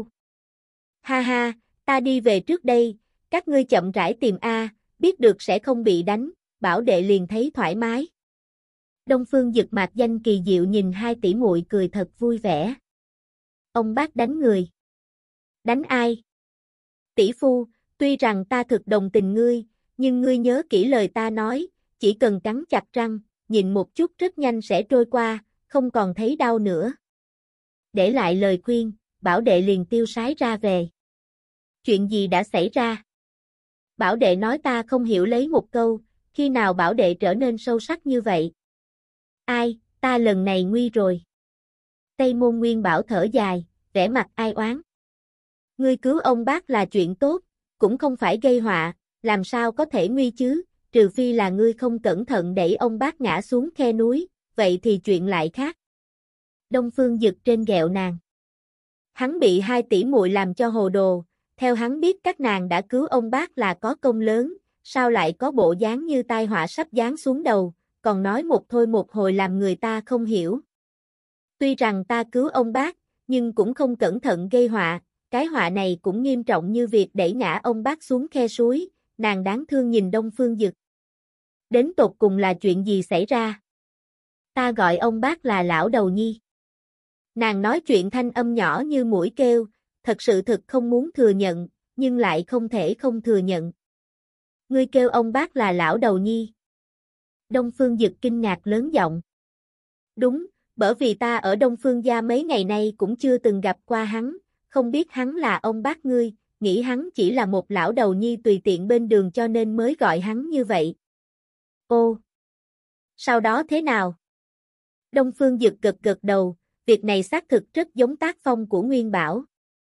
A: Ha ha, ta đi về trước đây, các ngươi chậm rãi tìm a, biết được sẽ không bị đánh, Bảo Đệ liền thấy thoải mái. Đông Phương Dực mạc danh kỳ diệu nhìn hai tỷ muội cười thật vui vẻ. Ông bác đánh người. Đánh ai? Tỷ phu, tuy rằng ta thực đồng tình ngươi, nhưng ngươi nhớ kỹ lời ta nói, chỉ cần cắn chặt răng, nhìn một chút rất nhanh sẽ trôi qua, không còn thấy đau nữa. Để lại lời khuyên, Bảo Đệ liền tiêu sái ra về. Chuyện gì đã xảy ra? Bảo Đệ nói ta không hiểu lấy một câu, khi nào Bảo Đệ trở nên sâu sắc như vậy? Ai, ta lần này nguy rồi. Tây Môn Nguyên Bảo thở dài, vẻ mặt ai oán. Ngươi cứu ông bác là chuyện tốt, cũng không phải gây họa, làm sao có thể nguy chứ, trừ phi là ngươi không cẩn thận đẩy ông bác ngã xuống khe núi, vậy thì chuyện lại khác. Đông Phương Dực trên ghẹo nàng. Hắn bị hai tỷ muội làm cho hồ đồ, theo hắn biết các nàng đã cứu ông bác là có công lớn, sao lại có bộ dáng như tai họa sắp giáng xuống đầu, còn nói một thôi một hồi làm người ta không hiểu. Tuy rằng ta cứu ông bác, nhưng cũng không cẩn thận gây họa, cái họa này cũng nghiêm trọng như việc đẩy ngã ông bác xuống khe suối, nàng đáng thương nhìn Đông Phương Dực. Đến tột cùng là chuyện gì xảy ra? Ta gọi ông bác là lão đầu nhi. Nàng nói chuyện thanh âm nhỏ như muỗi kêu, thật sự thực không muốn thừa nhận, nhưng lại không thể không thừa nhận. Ngươi kêu ông bác là lão đầu nhi. Đông Phương Dực kinh ngạc lớn giọng. Đúng, bởi vì ta ở Đông Phương gia mấy ngày nay cũng chưa từng gặp qua hắn, không biết hắn là ông bác ngươi, nghĩ hắn chỉ là một lão đầu nhi tùy tiện bên đường cho nên mới gọi hắn như vậy. Ô! Sau đó thế nào? Đông Phương Dực gật gật đầu, việc này xác thực rất giống tác phong của Nguyên Bảo.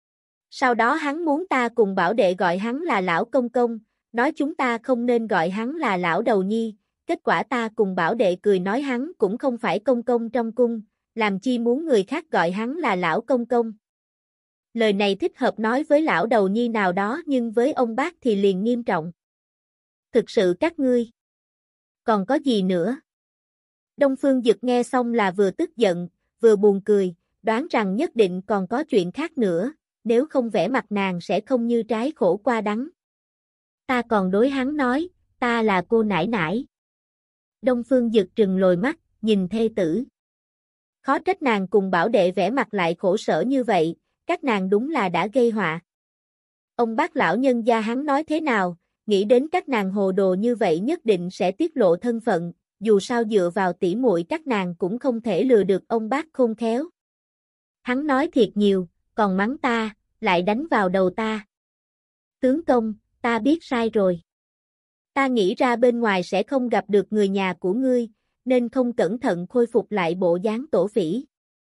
A: Sau đó hắn muốn ta cùng Bảo đệ gọi hắn là lão công công, nói chúng ta không nên gọi hắn là lão đầu nhi, kết quả ta cùng Bảo đệ cười nói hắn cũng không phải công công trong cung, làm chi muốn người khác gọi hắn là lão công công. Lời này thích hợp nói với lão đầu nhi nào đó nhưng với ông bác thì liền nghiêm trọng. Thực sự các ngươi. Còn có gì nữa? Đông Phương Dực nghe xong là vừa tức giận, vừa buồn cười, đoán rằng nhất định còn có chuyện khác nữa, nếu không vẻ mặt nàng sẽ không như trái khổ qua đắng. Ta còn đối hắn nói, ta là cô nải nải. Đông Phương Dực trừng lồi mắt, nhìn thê tử. Khó trách nàng cùng Bảo đệ vẻ mặt lại khổ sở như vậy, các nàng đúng là đã gây họa. Ông bác lão nhân gia hắn nói thế nào, nghĩ đến các nàng hồ đồ như vậy nhất định sẽ tiết lộ thân phận, dù sao dựa vào tỉ muội các nàng cũng không thể lừa được ông bác khôn khéo. Hắn nói thiệt nhiều, còn mắng ta, lại đánh vào đầu ta. Tướng công, ta biết sai rồi. Ta nghĩ ra bên ngoài sẽ không gặp được người nhà của ngươi, nên không cẩn thận khôi phục lại bộ dáng tổ phỉ.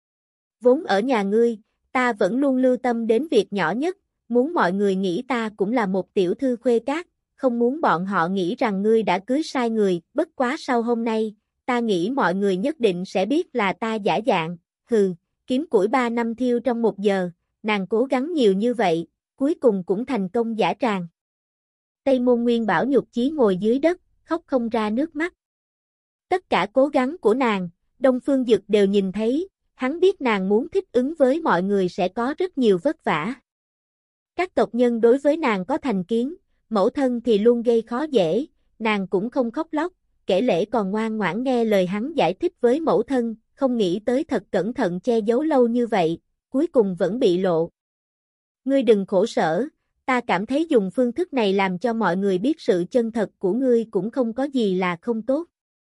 A: Vốn ở nhà ngươi, ta vẫn luôn lưu tâm đến việc nhỏ nhất, muốn mọi người nghĩ ta cũng là một tiểu thư khuê các, không muốn bọn họ nghĩ rằng ngươi đã cưới sai người, bất quá sau hôm nay, ta nghĩ mọi người nhất định sẽ biết là ta giả dạng, kiếm củi 3 năm thiêu trong 1 giờ, nàng cố gắng nhiều như vậy, cuối cùng cũng thành công giả tràng. Tây Môn Nguyên Bảo nhục chí ngồi dưới đất, khóc không ra nước mắt. Tất cả cố gắng của nàng, Đông Phương Dực đều nhìn thấy, hắn biết nàng muốn thích ứng với mọi người sẽ có rất nhiều vất vả. Các tộc nhân đối với nàng có thành kiến, mẫu thân thì luôn gây khó dễ, nàng cũng không khóc lóc, kể lể còn ngoan ngoãn nghe lời hắn giải thích với mẫu thân, không nghĩ tới thật cẩn thận che giấu lâu như vậy, cuối cùng vẫn bị lộ. Ngươi đừng khổ sở, ta cảm thấy dùng phương thức này làm cho mọi người biết sự chân thật của ngươi cũng không có gì là không tốt.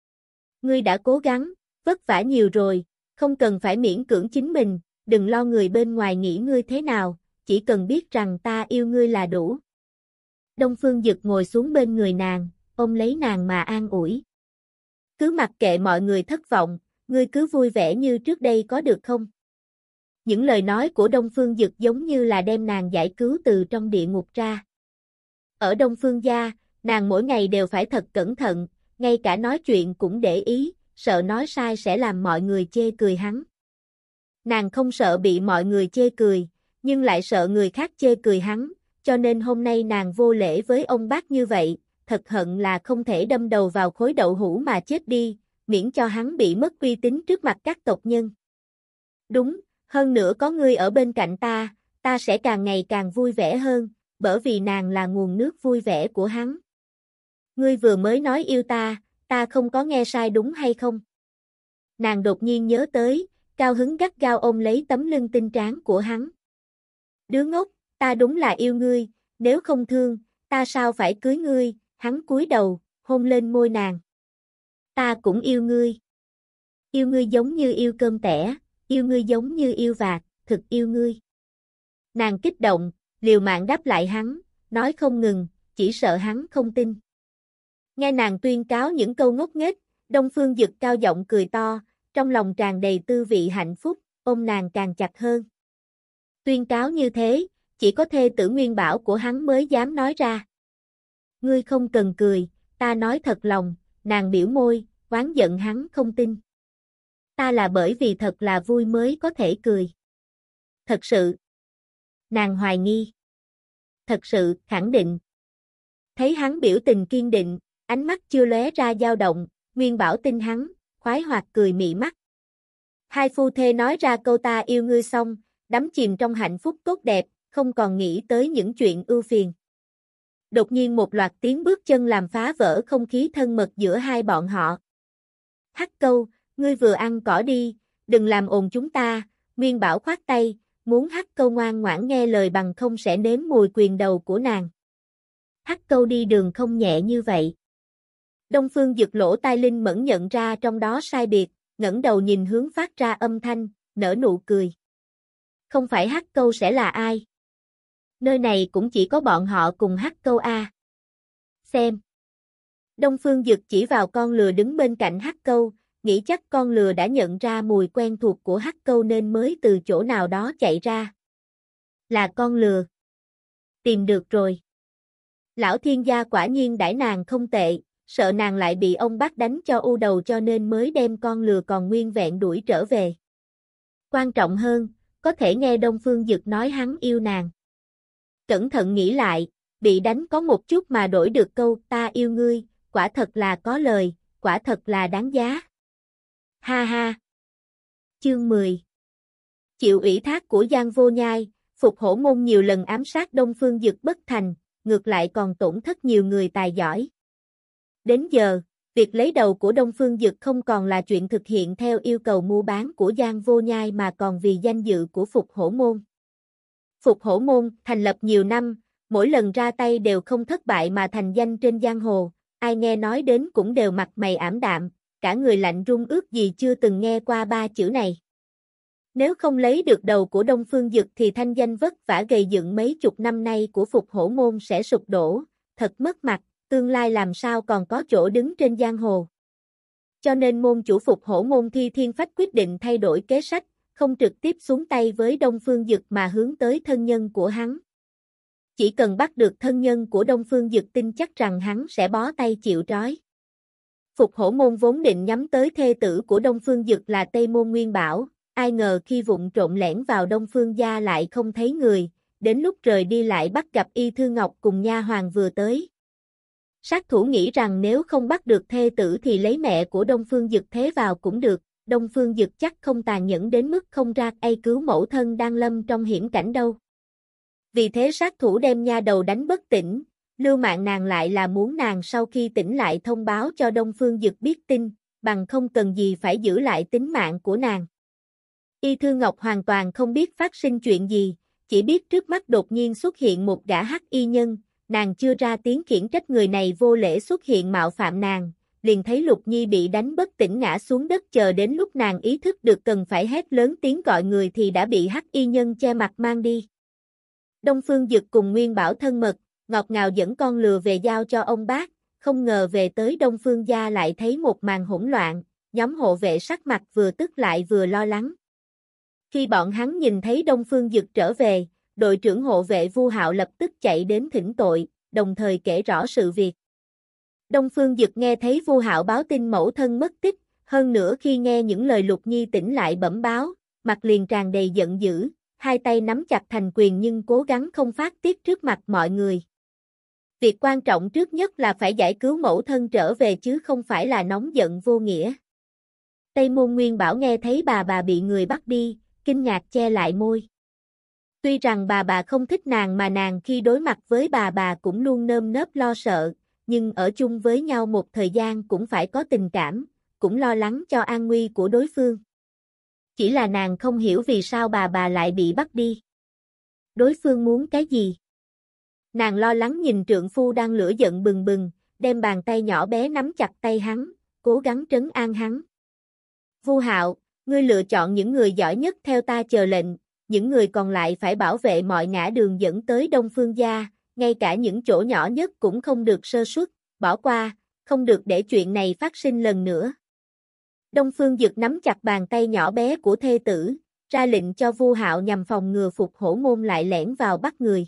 A: Ngươi đã cố gắng, vất vả nhiều rồi, không cần phải miễn cưỡng chính mình, đừng lo người bên ngoài nghĩ ngươi thế nào, chỉ cần biết rằng ta yêu ngươi là đủ. Đông Phương Dực ngồi xuống bên người nàng, ôm lấy nàng mà an ủi. Cứ mặc kệ mọi người thất vọng, ngươi cứ vui vẻ như trước đây có được không? Những lời nói của Đông Phương Dực giống như là đem nàng giải cứu từ trong địa ngục ra. Ở Đông Phương gia, nàng mỗi ngày đều phải thật cẩn thận, ngay cả nói chuyện cũng để ý, sợ nói sai sẽ làm mọi người chê cười hắn. Nàng không sợ bị mọi người chê cười, nhưng lại sợ người khác chê cười hắn, cho nên hôm nay nàng vô lễ với ông bác như vậy, thật hận là không thể đâm đầu vào khối đậu hũ mà chết đi, miễn cho hắn bị mất uy tín trước mặt các tộc nhân. Đúng, hơn nữa có ngươi ở bên cạnh ta sẽ càng ngày càng vui vẻ hơn, bởi vì nàng là nguồn nước vui vẻ của hắn. Ngươi vừa mới nói yêu ta không có nghe sai đúng hay không? Nàng đột nhiên nhớ tới, cao hứng gắt gao ôm lấy tấm lưng tinh tráng của hắn. Đứa ngốc, ta đúng là yêu ngươi, nếu không thương, ta sao phải cưới ngươi, hắn cúi đầu, hôn lên môi nàng. Ta cũng yêu ngươi. Yêu ngươi giống như yêu cơm tẻ, yêu ngươi giống như yêu vạc, thực yêu ngươi. Nàng kích động, liều mạng đáp lại hắn, nói không ngừng, chỉ sợ hắn không tin. Nghe nàng tuyên cáo những câu ngốc nghếch, Đông Phương Dực cao giọng cười to, trong lòng tràn đầy tư vị hạnh phúc, ôm nàng càng chặt hơn. Tuyên cáo như thế, chỉ có thê tử Nguyên Bảo của hắn mới dám nói ra. Ngươi không cần cười, ta nói thật lòng, nàng biểu môi, oán giận hắn không tin. Ta là bởi vì thật là vui mới có thể cười. Thật sự. Nàng hoài nghi. Thật sự, khẳng định. Thấy hắn biểu tình kiên định, ánh mắt chưa lóe ra dao động, Nguyên Bảo tin hắn, khoái hoạt cười mị mắt. Hai phu thê nói ra câu ta yêu ngươi xong, đắm chìm trong hạnh phúc tốt đẹp, không còn nghĩ tới những chuyện ưu phiền. Đột nhiên một loạt tiếng bước chân làm phá vỡ không khí thân mật giữa hai bọn họ. Hắc Câu, ngươi vừa ăn cỏ đi, đừng làm ồn chúng ta, Nguyên Bảo khoát tay, muốn Hắc Câu ngoan ngoãn nghe lời bằng không sẽ nếm mùi quyền đầu của nàng. Hắc Câu đi đường không nhẹ như vậy. Đông Phương Dực lỗ tai linh mẫn nhận ra trong đó sai biệt, ngẩng đầu nhìn hướng phát ra âm thanh, nở nụ cười. Không phải Hắc Câu sẽ là ai? Nơi này cũng chỉ có bọn họ cùng Hắc Câu a. Xem. Đông Phương Dực chỉ vào con lừa đứng bên cạnh Hắc Câu, nghĩ chắc con lừa đã nhận ra mùi quen thuộc của Hắc Câu nên mới từ chỗ nào đó chạy ra. Là con lừa. Tìm được rồi. Lão thiên gia quả nhiên đãi nàng không tệ, sợ nàng lại bị ông bắt đánh cho u đầu cho nên mới đem con lừa còn nguyên vẹn đuổi trở về. Quan trọng hơn, có thể nghe Đông Phương Dực nói hắn yêu nàng. Cẩn thận nghĩ lại, bị đánh có một chút mà đổi được câu ta yêu ngươi, quả thật là có lời, quả thật là đáng giá. Ha ha. Chương 10. Chịu ủy thác của Giang Vô Nhai, Phục Hổ Môn nhiều lần ám sát Đông Phương Dực bất thành, ngược lại còn tổn thất nhiều người tài giỏi. Đến giờ, việc lấy đầu của Đông Phương Dực không còn là chuyện thực hiện theo yêu cầu mua bán của Giang Vô Nhai mà còn vì danh dự của Phục Hổ Môn. Phục Hổ Môn thành lập nhiều năm, mỗi lần ra tay đều không thất bại mà thành danh trên giang hồ, ai nghe nói đến cũng đều mặt mày ảm đạm, cả người lạnh run ước gì chưa từng nghe qua ba chữ này. Nếu không lấy được đầu của Đông Phương Dực thì thanh danh vất vả gầy dựng mấy chục năm nay của Phục Hổ Môn sẽ sụp đổ, thật mất mặt, tương lai làm sao còn có chỗ đứng trên giang hồ. Cho nên môn chủ Phục Hổ Môn Thi Thiên Phách quyết định thay đổi kế sách, không trực tiếp xuống tay với Đông Phương Dực mà hướng tới thân nhân của hắn. Chỉ cần bắt được thân nhân của Đông Phương Dực tin chắc rằng hắn sẽ bó tay chịu trói. Phục Hổ Môn vốn định nhắm tới thê tử của Đông Phương Dực là Tây Môn Nguyên Bảo, ai ngờ khi vụng trộn lẻn vào Đông Phương gia lại không thấy người, đến lúc rời đi lại bắt gặp Y Thư Ngọc cùng nha hoàng vừa tới. Sát thủ nghĩ rằng nếu không bắt được thê tử thì lấy mẹ của Đông Phương Dực thế vào cũng được, Đông Phương Dực chắc không tàn nhẫn đến mức không ra tay cứu mẫu thân đang lâm trong hiểm cảnh đâu. Vì thế sát thủ đem nha đầu đánh bất tỉnh, lưu mạng nàng lại là muốn nàng sau khi tỉnh lại thông báo cho Đông Phương Dực biết tin, bằng không cần gì phải giữ lại tính mạng của nàng. Y Thư Ngọc hoàn toàn không biết phát sinh chuyện gì, chỉ biết trước mắt đột nhiên xuất hiện một gã hắc y nhân, nàng chưa ra tiếng khiển trách người này vô lễ xuất hiện mạo phạm nàng, liền thấy Lục Nhi bị đánh bất tỉnh ngã xuống đất chờ đến lúc nàng ý thức được cần phải hét lớn tiếng gọi người thì đã bị hắc y nhân che mặt mang đi. Đông Phương Dực cùng Nguyên Bảo thân mật, ngọt ngào dẫn con lừa về giao cho ông bác, không ngờ về tới Đông Phương gia lại thấy một màn hỗn loạn, nhóm hộ vệ sắc mặt vừa tức lại vừa lo lắng. Khi bọn hắn nhìn thấy Đông Phương Dực trở về, đội trưởng hộ vệ Vu Hạo lập tức chạy đến thỉnh tội, đồng thời kể rõ sự việc. Đông Phương Dực nghe thấy Vu Hạo báo tin mẫu thân mất tích, hơn nữa khi nghe những lời Lục Nhi tỉnh lại bẩm báo, mặt liền tràn đầy giận dữ, hai tay nắm chặt thành quyền nhưng cố gắng không phát tiết trước mặt mọi người. Việc quan trọng trước nhất là phải giải cứu mẫu thân trở về chứ không phải là nóng giận vô nghĩa. Tây Môn Nguyên Bảo nghe thấy bà bị người bắt đi, kinh ngạc che lại môi. Tuy rằng bà không thích nàng mà nàng khi đối mặt với bà cũng luôn nơm nớp lo sợ, nhưng ở chung với nhau một thời gian cũng phải có tình cảm, cũng lo lắng cho an nguy của đối phương. Chỉ là nàng không hiểu vì sao bà lại bị bắt đi. Đối phương muốn cái gì? Nàng lo lắng nhìn trượng phu đang lửa giận bừng bừng, đem bàn tay nhỏ bé nắm chặt tay hắn, cố gắng trấn an hắn. Vu Hạo, ngươi lựa chọn những người giỏi nhất theo ta chờ lệnh, những người còn lại phải bảo vệ mọi ngã đường dẫn tới Đông Phương gia, ngay cả những chỗ nhỏ nhất cũng không được sơ suất, bỏ qua, không được để chuyện này phát sinh lần nữa. Đông Phương Dực nắm chặt bàn tay nhỏ bé của thê tử, ra lệnh cho Vu Hạo nhằm phòng ngừa Phục Hổ Môn lại lẻn vào bắt người.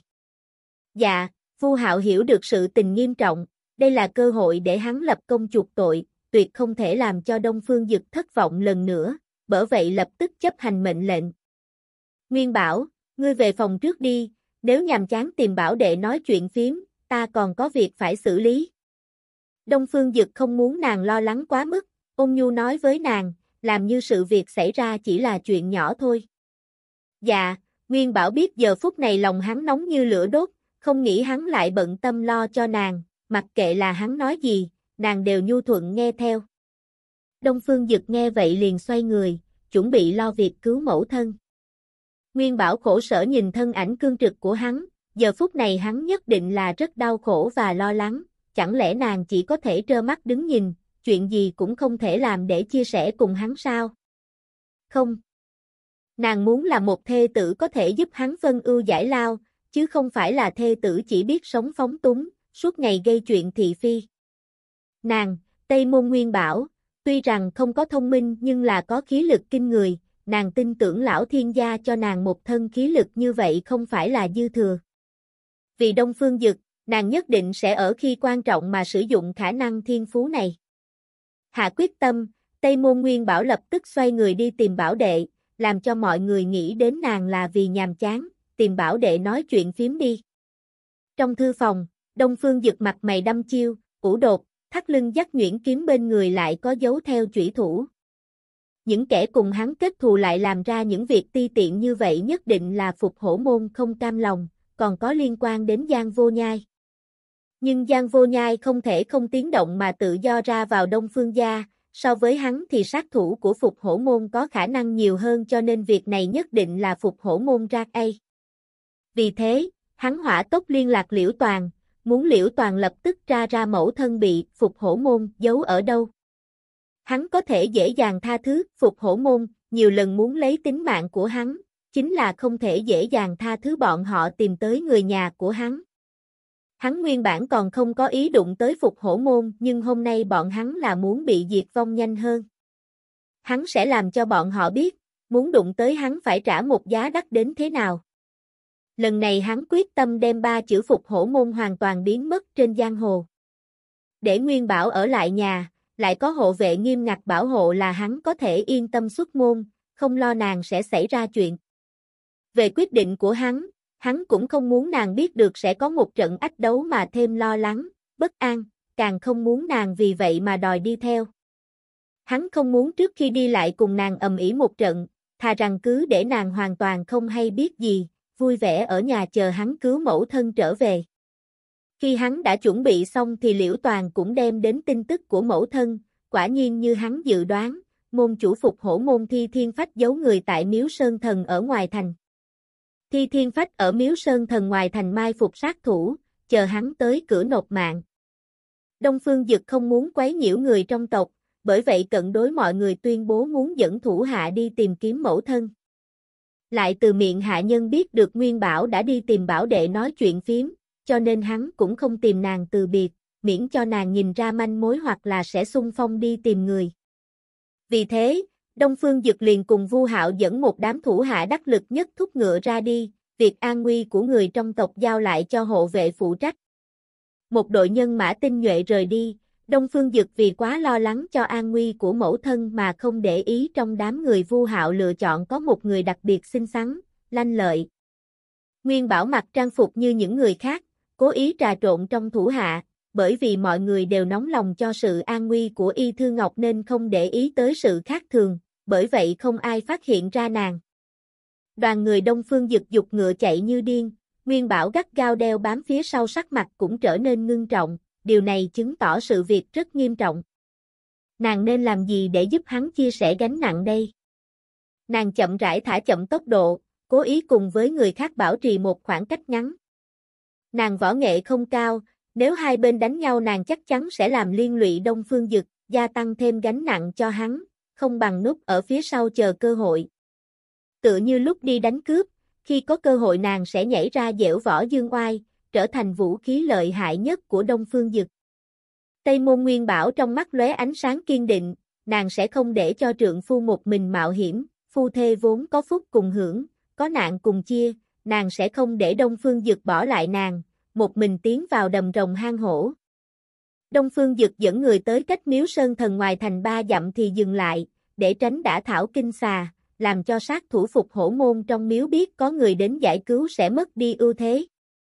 A: Dạ, Vu Hạo hiểu được sự tình nghiêm trọng, đây là cơ hội để hắn lập công chuộc tội, tuyệt không thể làm cho Đông Phương Dực thất vọng lần nữa, bởi vậy lập tức chấp hành mệnh lệnh. Nguyên Bảo, ngươi về phòng trước đi, nếu nhàm chán tìm Bảo đệ nói chuyện phiếm, ta còn có việc phải xử lý. Đông Phương Dực không muốn nàng lo lắng quá mức, ôn nhu nói với nàng, làm như sự việc xảy ra chỉ là chuyện nhỏ thôi. Dạ, Nguyên Bảo biết giờ phút này lòng hắn nóng như lửa đốt, không nghĩ hắn lại bận tâm lo cho nàng, mặc kệ là hắn nói gì, nàng đều nhu thuận nghe theo. Đông Phương Dực nghe vậy liền xoay người, chuẩn bị lo việc cứu mẫu thân. Nguyên Bảo khổ sở nhìn thân ảnh cương trực của hắn, giờ phút này hắn nhất định là rất đau khổ và lo lắng, chẳng lẽ nàng chỉ có thể trơ mắt đứng nhìn, chuyện gì cũng không thể làm để chia sẻ cùng hắn sao? Không. Nàng muốn là một thê tử có thể giúp hắn phân ưu giải lao, chứ không phải là thê tử chỉ biết sống phóng túng, suốt ngày gây chuyện thị phi. Nàng, Tây Môn Nguyên Bảo, tuy rằng không có thông minh nhưng là có khí lực kinh người, nàng tin tưởng lão thiên gia cho nàng một thân khí lực như vậy không phải là dư thừa. Vì Đông Phương Dực, nàng nhất định sẽ ở khi quan trọng mà sử dụng khả năng thiên phú này. Hạ quyết tâm, Tây Môn Nguyên Bảo lập tức xoay người đi tìm Bảo Đệ, làm cho mọi người nghĩ đến nàng là vì nhàm chán, tìm Bảo Đệ nói chuyện phím đi. Trong thư phòng, Đông Phương Dực mặt mày đăm chiêu, ủ đột, thắt lưng dắt nhuyễn kiếm bên người lại có dấu theo chủy thủ. Những kẻ cùng hắn kết thù lại làm ra những việc ti tiện như vậy nhất định là Phục Hổ Môn không cam lòng, còn có liên quan đến Giang Vô Nhai. Nhưng Giang Vô Nhai không thể không tiếng động mà tự do ra vào Đông Phương gia, so với hắn thì sát thủ của Phục Hổ Môn có khả năng nhiều hơn cho nên việc này nhất định là Phục Hổ Môn ra tay. Vì thế, hắn hỏa tốc liên lạc Liễu Toàn, muốn Liễu Toàn lập tức ra mẫu thân bị Phục Hổ Môn giấu ở đâu. Hắn có thể dễ dàng tha thứ Phục Hổ Môn, nhiều lần muốn lấy tính mạng của hắn, chính là không thể dễ dàng tha thứ bọn họ tìm tới người nhà của hắn. Hắn nguyên bản còn không có ý đụng tới Phục Hổ Môn nhưng hôm nay bọn hắn là muốn bị diệt vong nhanh hơn. Hắn sẽ làm cho bọn họ biết, muốn đụng tới hắn phải trả một giá đắt đến thế nào. Lần này hắn quyết tâm đem 3 chữ Phục Hổ Môn hoàn toàn biến mất trên giang hồ. Để Nguyên Bảo ở lại nhà, lại có hộ vệ nghiêm ngặt bảo hộ là hắn có thể yên tâm xuất môn, không lo nàng sẽ xảy ra chuyện. Về quyết định của hắn cũng không muốn nàng biết được sẽ có một trận ách đấu mà thêm lo lắng, bất an, càng không muốn nàng vì vậy mà đòi đi theo. Hắn không muốn trước khi đi lại cùng nàng ầm ĩ một trận, thà rằng cứ để nàng hoàn toàn không hay biết gì, vui vẻ ở nhà chờ hắn cứu mẫu thân trở về. Khi hắn đã chuẩn bị xong thì Liễu Toàn cũng đem đến tin tức của mẫu thân, quả nhiên như hắn dự đoán, môn chủ Phục Hổ Môn Thi Thiên Phách giấu người tại Miếu Sơn Thần ở ngoài thành. Thi Thiên Phách ở Miếu Sơn Thần ngoài thành mai phục sát thủ, chờ hắn tới cửa nộp mạng. Đông Phương Dực không muốn quấy nhiễu người trong tộc, bởi vậy cận đối mọi người tuyên bố muốn dẫn thủ hạ đi tìm kiếm mẫu thân. Lại từ miệng hạ nhân biết được Nguyên Bảo đã đi tìm Bảo Đệ nói chuyện phím, cho nên hắn cũng không tìm nàng từ biệt, miễn cho nàng nhìn ra manh mối hoặc là sẽ xung phong đi tìm người. Vì thế, Đông Phương Dực liền cùng Vu Hạo dẫn một đám thủ hạ đắc lực nhất thúc ngựa ra đi, việc an nguy của người trong tộc giao lại cho hộ vệ phụ trách. Một đội nhân mã tinh nhuệ rời đi, Đông Phương Dực vì quá lo lắng cho an nguy của mẫu thân mà không để ý trong đám người Vu Hạo lựa chọn có một người đặc biệt xinh xắn, lanh lợi. Nguyên Bảo mặc trang phục như những người khác, cố ý trà trộn trong thủ hạ, bởi vì mọi người đều nóng lòng cho sự an nguy của Y Thư Ngọc nên không để ý tới sự khác thường, bởi vậy không ai phát hiện ra nàng. Đoàn người Đông Phương Dực giục ngựa chạy như điên, Nguyên Bảo gắt gao đeo bám phía sau, sắc mặt cũng trở nên ngưng trọng, điều này chứng tỏ sự việc rất nghiêm trọng. Nàng nên làm gì để giúp hắn chia sẻ gánh nặng đây? Nàng chậm rãi thả chậm tốc độ, cố ý cùng với người khác bảo trì một khoảng cách ngắn. Nàng võ nghệ không cao, nếu hai bên đánh nhau nàng chắc chắn sẽ làm liên lụy Đông Phương Dực, gia tăng thêm gánh nặng cho hắn, không bằng núp ở phía sau chờ cơ hội. Tựa như lúc đi đánh cướp, khi có cơ hội nàng sẽ nhảy ra giễu võ dương oai, trở thành vũ khí lợi hại nhất của Đông Phương Dực. Tây Môn Nguyên Bảo trong mắt lóe ánh sáng kiên định, nàng sẽ không để cho trượng phu một mình mạo hiểm, phu thê vốn có phúc cùng hưởng, có nạn cùng chia, nàng sẽ không để Đông Phương Dực bỏ lại nàng, một mình tiến vào đầm rồng hang hổ. Đông Phương Dực dẫn người tới cách Miếu Sơn Thần ngoài thành 3 dặm thì dừng lại, để tránh đả thảo kinh xà, làm cho sát thủ Phục Hổ Môn trong miếu biết có người đến giải cứu sẽ mất đi ưu thế.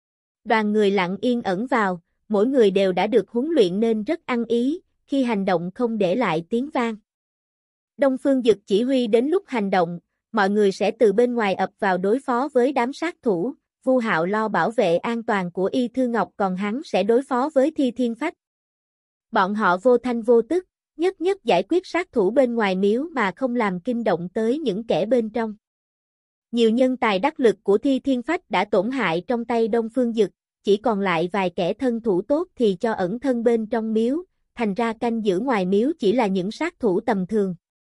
A: Đoàn người lặng yên ẩn vào, mỗi người đều đã được huấn luyện nên rất ăn ý, khi hành động không để lại tiếng vang. Đông Phương Dực chỉ huy đến lúc hành động, mọi người sẽ từ bên ngoài ập vào đối phó với đám sát thủ, Vu Hạo lo bảo vệ an toàn của Y Thư Ngọc còn hắn sẽ đối phó với Thi Thiên Phách. Bọn họ vô thanh vô tức, nhất nhất giải quyết sát thủ bên ngoài miếu mà không làm kinh động tới những kẻ bên trong. Nhiều nhân tài đắc lực của Thi Thiên Phách đã tổn hại trong tay Đông Phương Dực, chỉ còn lại vài kẻ thân thủ tốt thì cho ẩn thân bên trong miếu, thành ra canh giữ ngoài miếu chỉ là những sát thủ tầm thường.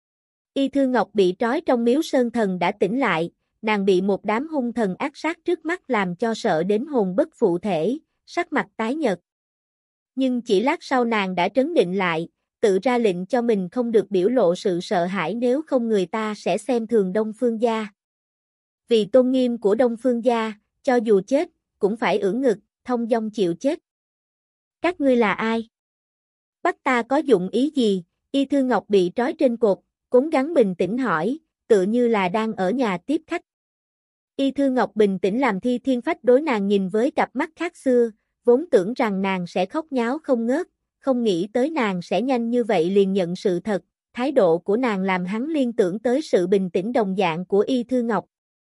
A: Y Thư Ngọc bị trói trong miếu sơn thần đã tỉnh lại, nàng bị một đám hung thần ác sát trước mắt làm cho sợ đến hồn bất phụ thể, sắc mặt tái nhợt. Nhưng chỉ lát sau nàng đã trấn định lại, tự ra lệnh cho mình không được biểu lộ sự sợ hãi nếu không người ta sẽ xem thường Đông Phương gia. Vì tôn nghiêm của Đông Phương gia, cho dù chết, cũng phải ưỡn ngực, thông dong chịu chết. Các ngươi là ai? Bắt ta có dụng ý gì? Y Thư Ngọc bị trói trên cột, cố gắng bình tĩnh hỏi, tựa như là đang ở nhà tiếp khách. Y Thư Ngọc bình tĩnh làm Thi Thiên Phách đối nàng nhìn với cặp mắt khác xưa, vốn tưởng rằng nàng sẽ khóc nháo không ngớt, không nghĩ tới nàng sẽ nhanh như vậy liền nhận sự thật, thái độ của nàng làm hắn liên tưởng tới sự bình tĩnh đồng dạng của Y Thư Ngọc.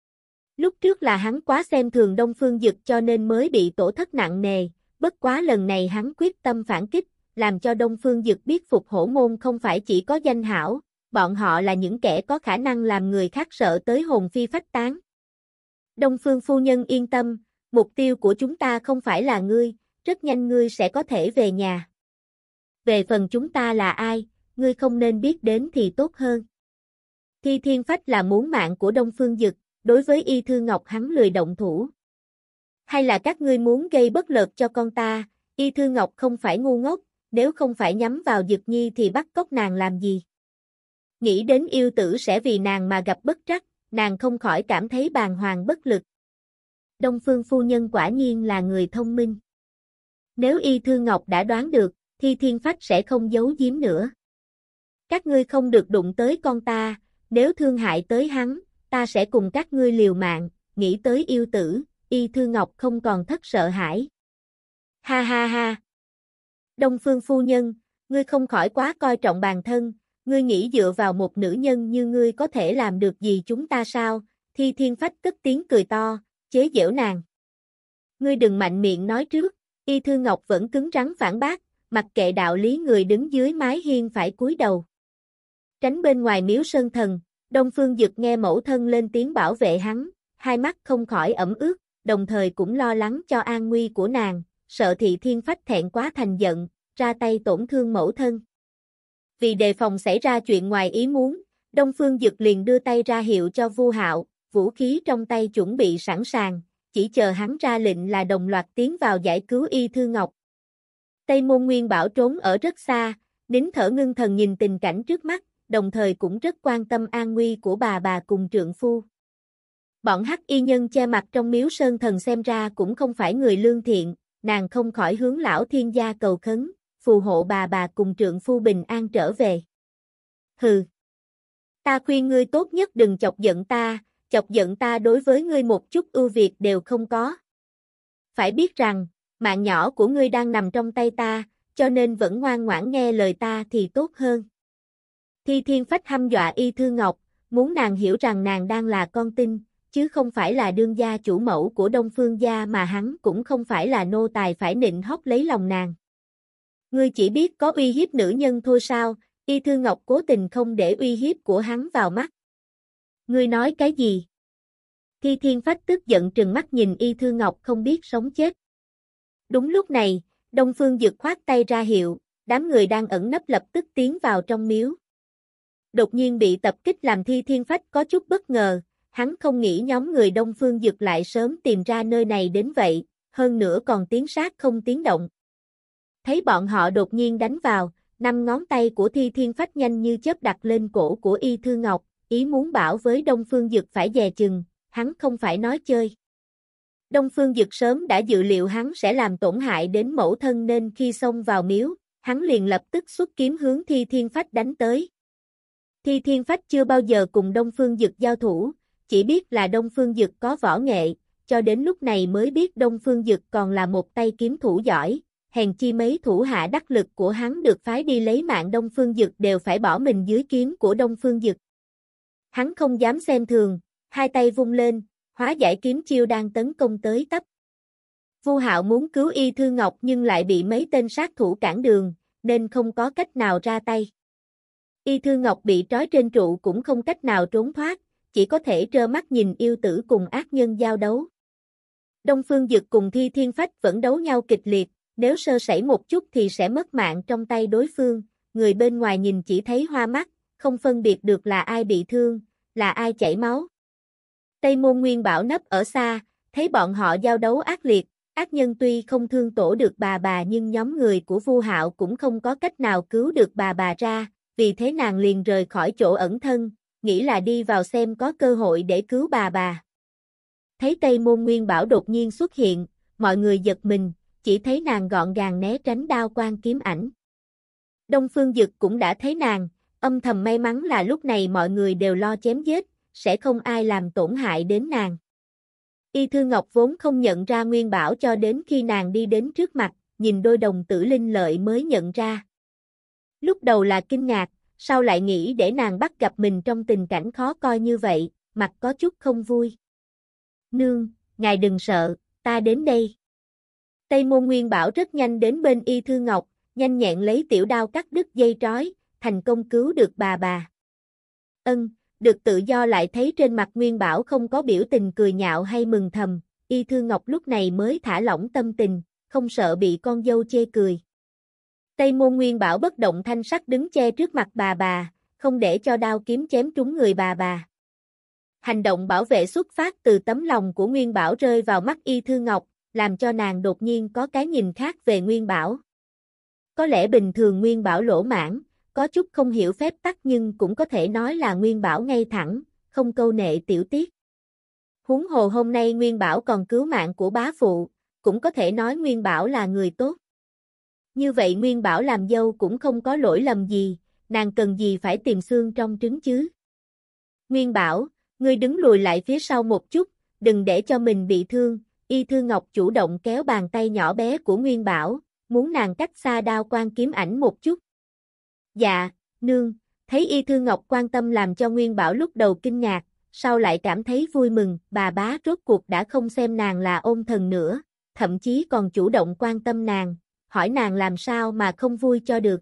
A: Lúc trước là hắn quá xem thường Đông Phương Dực cho nên mới bị tổn thất nặng nề, bất quá lần này hắn quyết tâm phản kích, làm cho Đông Phương Dực biết Phục Hổ Môn không phải chỉ có danh hảo, bọn họ là những kẻ có khả năng làm người khác sợ tới hồn phi phách tán. Đông Phương phu nhân yên tâm, mục tiêu của chúng ta không phải là ngươi, rất nhanh ngươi sẽ có thể về nhà. Về phần chúng ta là ai, ngươi không nên biết đến thì tốt hơn. Thi Thiên Phách là muốn mạng của Đông Phương Dực, đối với Y Thư Ngọc hắn lười động thủ. Hay là các ngươi muốn gây bất lợi cho con ta, Y Thư Ngọc không phải ngu ngốc, nếu không phải nhắm vào Dực Nhi thì bắt cóc nàng làm gì? Nghĩ đến yêu tử sẽ vì nàng mà gặp bất trắc, nàng không khỏi cảm thấy bàng hoàng bất lực. Đông Phương phu nhân quả nhiên là người thông minh. Nếu Y Thư Ngọc đã đoán được, Thi Thiên Phách sẽ không giấu giếm nữa. Các ngươi không được đụng tới con ta, nếu thương hại tới hắn, ta sẽ cùng các ngươi liều mạng, nghĩ tới yêu tử, Y Thư Ngọc không còn thất sợ hãi. Ha ha ha! Đông Phương phu nhân, ngươi không khỏi quá coi trọng bản thân, ngươi nghĩ dựa vào một nữ nhân như ngươi có thể làm được gì chúng ta sao? Thi Thiên Phách cất tiếng cười to, chế giễu nàng. Ngươi đừng mạnh miệng nói trước, Y Thư Ngọc vẫn cứng rắn phản bác, mặc kệ đạo lý người đứng dưới mái hiên phải cúi đầu. Tránh bên ngoài miếu sơn thần, Đông Phương Dực nghe mẫu thân lên tiếng bảo vệ hắn, hai mắt không khỏi ẩm ướt, đồng thời cũng lo lắng cho an nguy của nàng, sợ Thi Thiên Phách thẹn quá thành giận, ra tay tổn thương mẫu thân. Vì đề phòng xảy ra chuyện ngoài ý muốn, Đông Phương Dực liền đưa tay ra hiệu cho Vu Hạo, vũ khí trong tay chuẩn bị sẵn sàng, chỉ chờ hắn ra lệnh là đồng loạt tiến vào giải cứu Y Thư Ngọc. Tây Môn Nguyên Bảo trốn ở rất xa, nín thở ngưng thần nhìn tình cảnh trước mắt, đồng thời cũng rất quan tâm an nguy của bà cùng trượng phu. Bọn hắc y nhân che mặt trong miếu sơn thần xem ra cũng không phải người lương thiện, nàng không khỏi hướng lão thiên gia cầu khấn, phù hộ bà cùng trượng phu bình an trở về. Hừ! Ta khuyên ngươi tốt nhất đừng chọc giận ta đối với ngươi một chút ưu việt đều không có. Phải biết rằng, mạng nhỏ của ngươi đang nằm trong tay ta, cho nên vẫn ngoan ngoãn nghe lời ta thì tốt hơn. Thi Thiên Phách hăm dọa Y Thư Ngọc, muốn nàng hiểu rằng nàng đang là con tin, chứ không phải là đương gia chủ mẫu của Đông Phương gia mà hắn cũng không phải là nô tài phải nịnh hót lấy lòng nàng. Ngươi chỉ biết có uy hiếp nữ nhân thôi sao? Y Thư Ngọc cố tình không để uy hiếp của hắn vào mắt. Ngươi nói cái gì? Thi Thiên Phách tức giận trừng mắt nhìn Y Thư Ngọc không biết sống chết. Đúng lúc này, Đông Phương Dực khoát tay ra hiệu, đám người đang ẩn nấp lập tức tiến vào trong miếu. Đột nhiên bị tập kích làm Thi Thiên Phách có chút bất ngờ, hắn không nghĩ nhóm người Đông Phương Dực lại sớm tìm ra nơi này đến vậy, hơn nữa còn tiến sát không tiếng động. Thấy bọn họ đột nhiên đánh vào, 5 ngón tay của Thi Thiên Phách nhanh như chớp đặt lên cổ của Y Thư Ngọc, ý muốn bảo với Đông Phương Dực phải dè chừng, hắn không phải nói chơi. Đông Phương Dực sớm đã dự liệu hắn sẽ làm tổn hại đến mẫu thân nên khi xông vào miếu, hắn liền lập tức xuất kiếm hướng Thi Thiên Phách đánh tới. Thi Thiên Phách chưa bao giờ cùng Đông Phương Dực giao thủ, chỉ biết là Đông Phương Dực có võ nghệ, cho đến lúc này mới biết Đông Phương Dực còn là một tay kiếm thủ giỏi, hèn chi mấy thủ hạ đắc lực của hắn được phái đi lấy mạng Đông Phương Dực đều phải bỏ mình dưới kiếm của Đông Phương Dực. Hắn không dám xem thường, hai tay vung lên, hóa giải kiếm chiêu đang tấn công tới tấp. Vu Hạo muốn cứu Y Thư Ngọc nhưng lại bị mấy tên sát thủ cản đường, nên không có cách nào ra tay. Y Thư Ngọc bị trói trên trụ cũng không cách nào trốn thoát, chỉ có thể trơ mắt nhìn yêu tử cùng ác nhân giao đấu. Đông Phương Dực cùng Thi Thiên Phách vẫn đấu nhau kịch liệt, nếu sơ sẩy một chút thì sẽ mất mạng trong tay đối phương, người bên ngoài nhìn chỉ thấy hoa mắt, không phân biệt được là ai bị thương, là ai chảy máu. Tây Môn Nguyên Bảo nấp ở xa, thấy bọn họ giao đấu ác liệt, ác nhân tuy không thương tổn được bà nhưng nhóm người của Vu Hạo cũng không có cách nào cứu được bà ra, vì thế nàng liền rời khỏi chỗ ẩn thân, nghĩ là đi vào xem có cơ hội để cứu bà. Thấy Tây Môn Nguyên Bảo đột nhiên xuất hiện, mọi người giật mình, chỉ thấy nàng gọn gàng né tránh đao quang kiếm ảnh. Đông Phương Dực cũng đã thấy nàng, âm thầm may mắn là lúc này mọi người đều lo chém giết, sẽ không ai làm tổn hại đến nàng. Y Thư Ngọc vốn không nhận ra Nguyên Bảo cho đến khi nàng đi đến trước mặt, nhìn đôi đồng tử linh lợi mới nhận ra. Lúc đầu là kinh ngạc, sau lại nghĩ để nàng bắt gặp mình trong tình cảnh khó coi như vậy, mặt có chút không vui. Nương, ngài đừng sợ, ta đến đây. Tây Môn Nguyên Bảo rất nhanh đến bên Y Thư Ngọc, nhanh nhẹn lấy tiểu đao cắt đứt dây trói, thành công cứu được bà. Được tự do lại thấy trên mặt Nguyên Bảo không có biểu tình cười nhạo hay mừng thầm, Y Thư Ngọc lúc này mới thả lỏng tâm tình, không sợ bị con dâu chê cười. Tây Môn Nguyên Bảo bất động thanh sắc đứng che trước mặt bà, không để cho đao kiếm chém trúng người bà. Hành động bảo vệ xuất phát từ tấm lòng của Nguyên Bảo rơi vào mắt Y Thư Ngọc, làm cho nàng đột nhiên có cái nhìn khác về Nguyên Bảo. Có lẽ bình thường Nguyên Bảo lỗ mãn, có chút không hiểu phép tắc nhưng cũng có thể nói là Nguyên Bảo ngay thẳng, không câu nệ tiểu tiết. Huống hồ hôm nay Nguyên Bảo còn cứu mạng của bá phụ, cũng có thể nói Nguyên Bảo là người tốt. Như vậy Nguyên Bảo làm dâu cũng không có lỗi lầm gì, nàng cần gì phải tìm xương trong trứng chứ. Nguyên Bảo, ngươi đứng lùi lại phía sau một chút, đừng để cho mình bị thương. Y Thư Ngọc chủ động kéo bàn tay nhỏ bé của Nguyên Bảo, muốn nàng cách xa đao quang kiếm ảnh một chút. Dạ, nương, thấy Y Thư Ngọc quan tâm làm cho Nguyên Bảo lúc đầu kinh ngạc, sau lại cảm thấy vui mừng, bà bá rốt cuộc đã không xem nàng là ôn thần nữa, thậm chí còn chủ động quan tâm nàng, hỏi nàng làm sao mà không vui cho được.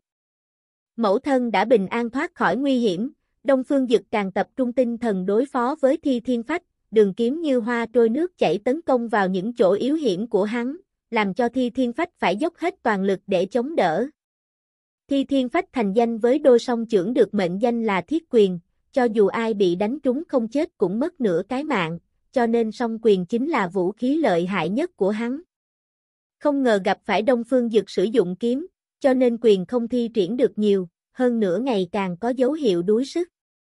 A: Mẫu thân đã bình an thoát khỏi nguy hiểm, Đông Phương Dực càng tập trung tinh thần đối phó với Thi Thiên Phách, đường kiếm như hoa trôi nước chảy tấn công vào những chỗ yếu hiểm của hắn, làm cho Thi Thiên Phách phải dốc hết toàn lực để chống đỡ. Thi Thiên Phách thành danh với đôi song chưởng được mệnh danh là thiết quyền, cho dù ai bị đánh trúng không chết cũng mất nửa cái mạng, cho nên song quyền chính là vũ khí lợi hại nhất của hắn. Không ngờ gặp phải Đông Phương Dực sử dụng kiếm, cho nên quyền không thi triển được nhiều, hơn nữa ngày càng có dấu hiệu đuối sức.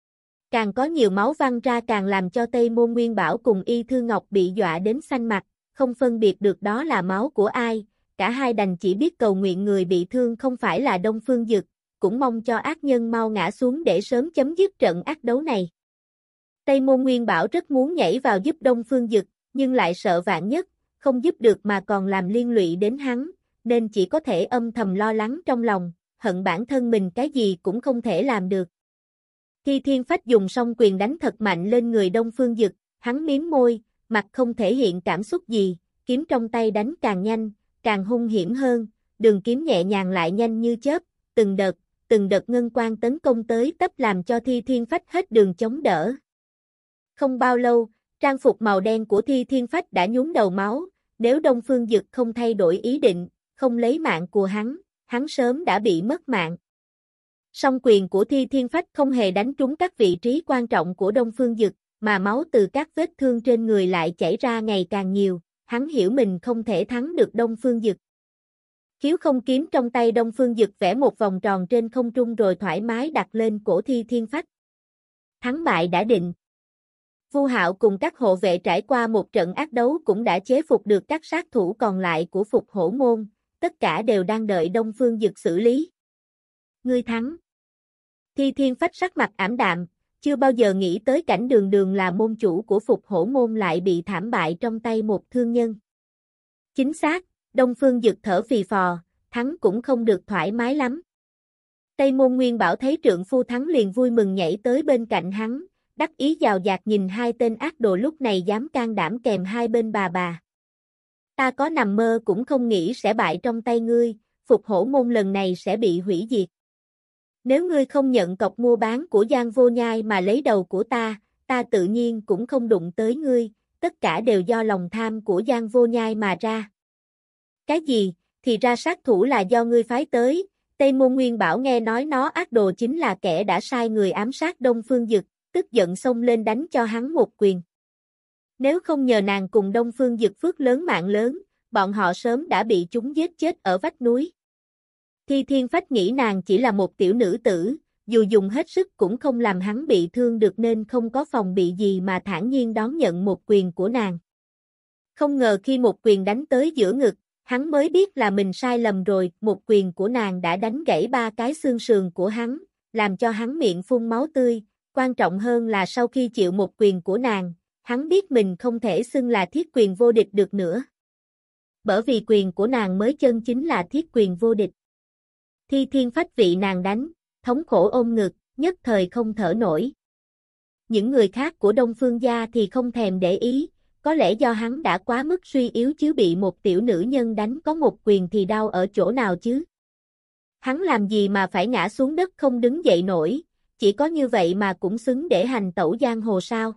A: Càng có nhiều máu văng ra càng làm cho Tây Môn Nguyên Bảo cùng Y Thư Ngọc bị dọa đến xanh mặt, không phân biệt được đó là máu của ai, cả hai đành chỉ biết cầu nguyện người bị thương không phải là Đông Phương Dực, cũng mong cho ác nhân mau ngã xuống để sớm chấm dứt trận ác đấu này. Tây Môn Nguyên Bảo rất muốn nhảy vào giúp Đông Phương Dực, nhưng lại sợ vạn nhất, không giúp được mà còn làm liên lụy đến hắn, nên chỉ có thể âm thầm lo lắng trong lòng, hận bản thân mình cái gì cũng không thể làm được. Thi Thiên Phách dùng song quyền đánh thật mạnh lên người Đông Phương Dực, hắn miếm môi, mặt không thể hiện cảm xúc gì, kiếm trong tay đánh càng nhanh, càng hung hiểm hơn, đường kiếm nhẹ nhàng lại nhanh như chớp, từng đợt ngân quang tấn công tới tấp làm cho Thi Thiên Phách hết đường chống đỡ. Không bao lâu, trang phục màu đen của Thi Thiên Phách đã nhuốm đầu máu, nếu Đông Phương Dực không thay đổi ý định, không lấy mạng của hắn sớm đã bị mất mạng. Song quyền của Thi Thiên Phách không hề đánh trúng các vị trí quan trọng của Đông Phương Dực, mà máu từ các vết thương trên người lại chảy ra ngày càng nhiều, hắn hiểu mình không thể thắng được Đông Phương Dực. Khiếu không kiếm trong tay Đông Phương Dực vẽ một vòng tròn trên không trung rồi thoải mái đặt lên cổ Thi Thiên Phách. Thắng bại đã định. Vu Hạo cùng các hộ vệ trải qua một trận ác đấu cũng đã chế phục được các sát thủ còn lại của Phục Hổ Môn, tất cả đều đang đợi Đông Phương Dực xử lý. Ngươi thắng. Thi Thiên Phách sắc mặt ảm đạm, chưa bao giờ nghĩ tới cảnh Đường Đường là môn chủ của Phục Hổ môn lại bị thảm bại trong tay một thương nhân. Chính xác, Đông Phương Dực thở phì phò, thắng cũng không được thoải mái lắm. Tây Môn Nguyên Bảo thấy trượng phu thắng liền vui mừng nhảy tới bên cạnh hắn, đắc ý giàu dạt nhìn hai tên ác đồ lúc này dám can đảm kèm hai bên bà. Ta có nằm mơ cũng không nghĩ sẽ bại trong tay ngươi, Phục Hổ môn lần này sẽ bị hủy diệt. Nếu ngươi không nhận cọc mua bán của Giang Vô Nhai mà lấy đầu của ta tự nhiên cũng không đụng tới ngươi, tất cả đều do lòng tham của Giang Vô Nhai mà ra. Cái gì, thì ra sát thủ là do ngươi phái tới? Tây Môn Nguyên Bảo nghe nói nó ác đồ chính là kẻ đã sai người ám sát Đông Phương Dực, tức giận xông lên đánh cho hắn một quyền. Nếu không nhờ nàng cùng Đông Phương Dực phước lớn mạng lớn, bọn họ sớm đã bị chúng giết chết ở vách núi. Thi Thiên Phách nghĩ nàng chỉ là một tiểu nữ tử, dù dùng hết sức cũng không làm hắn bị thương được nên không có phòng bị gì mà thản nhiên đón nhận một quyền của nàng. Không ngờ khi một quyền đánh tới giữa ngực, hắn mới biết là mình sai lầm rồi, một quyền của nàng đã đánh gãy 3 cái xương sườn của hắn, làm cho hắn miệng phun máu tươi, quan trọng hơn là sau khi chịu một quyền của nàng, hắn biết mình không thể xưng là thiết quyền vô địch được nữa. Bởi vì quyền của nàng mới chân chính là thiết quyền vô địch. Thi Thiên Phách vị nàng đánh, thống khổ ôm ngực, nhất thời không thở nổi. Những người khác của Đông Phương gia thì không thèm để ý, có lẽ do hắn đã quá mức suy yếu chứ bị một tiểu nữ nhân đánh có một quyền thì đau ở chỗ nào chứ. Hắn làm gì mà phải ngã xuống đất không đứng dậy nổi, chỉ có như vậy mà cũng xứng để hành tẩu giang hồ sao.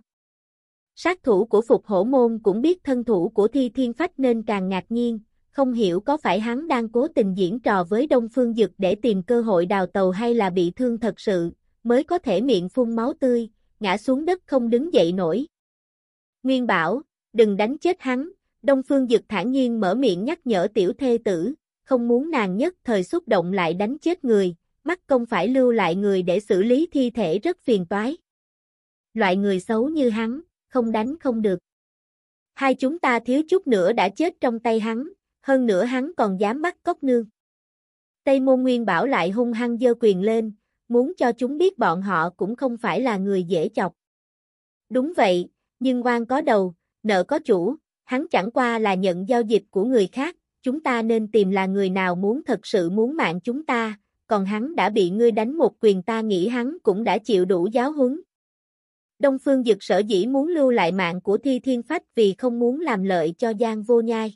A: Sát thủ của Phục Hổ môn cũng biết thân thủ của Thi Thiên Phách nên càng ngạc nhiên, không hiểu có phải hắn đang cố tình diễn trò với Đông Phương Dực để tìm cơ hội đào tàu hay là bị thương thật sự, mới có thể miệng phun máu tươi, ngã xuống đất không đứng dậy nổi. Nguyên Bảo, đừng đánh chết hắn, Đông Phương Dực thản nhiên mở miệng nhắc nhở tiểu thê tử, không muốn nàng nhất thời xúc động lại đánh chết người, mắc công phải lưu lại người để xử lý thi thể rất phiền toái. Loại người xấu như hắn, không đánh không được. Hai chúng ta thiếu chút nữa đã chết trong tay hắn, hơn nữa hắn còn dám bắt cóc nương. Tây Môn Nguyên Bảo lại hung hăng giơ quyền lên, muốn cho chúng biết bọn họ cũng không phải là người dễ chọc. Đúng vậy, nhưng oan có đầu, nợ có chủ, hắn chẳng qua là nhận giao dịch của người khác, chúng ta nên tìm là người nào muốn thật sự muốn mạng chúng ta, còn hắn đã bị ngươi đánh một quyền ta nghĩ hắn cũng đã chịu đủ giáo huấn. Đông Phương Dực sở dĩ muốn lưu lại mạng của Thi Thiên Phách vì không muốn làm lợi cho Giang Vô Nhai.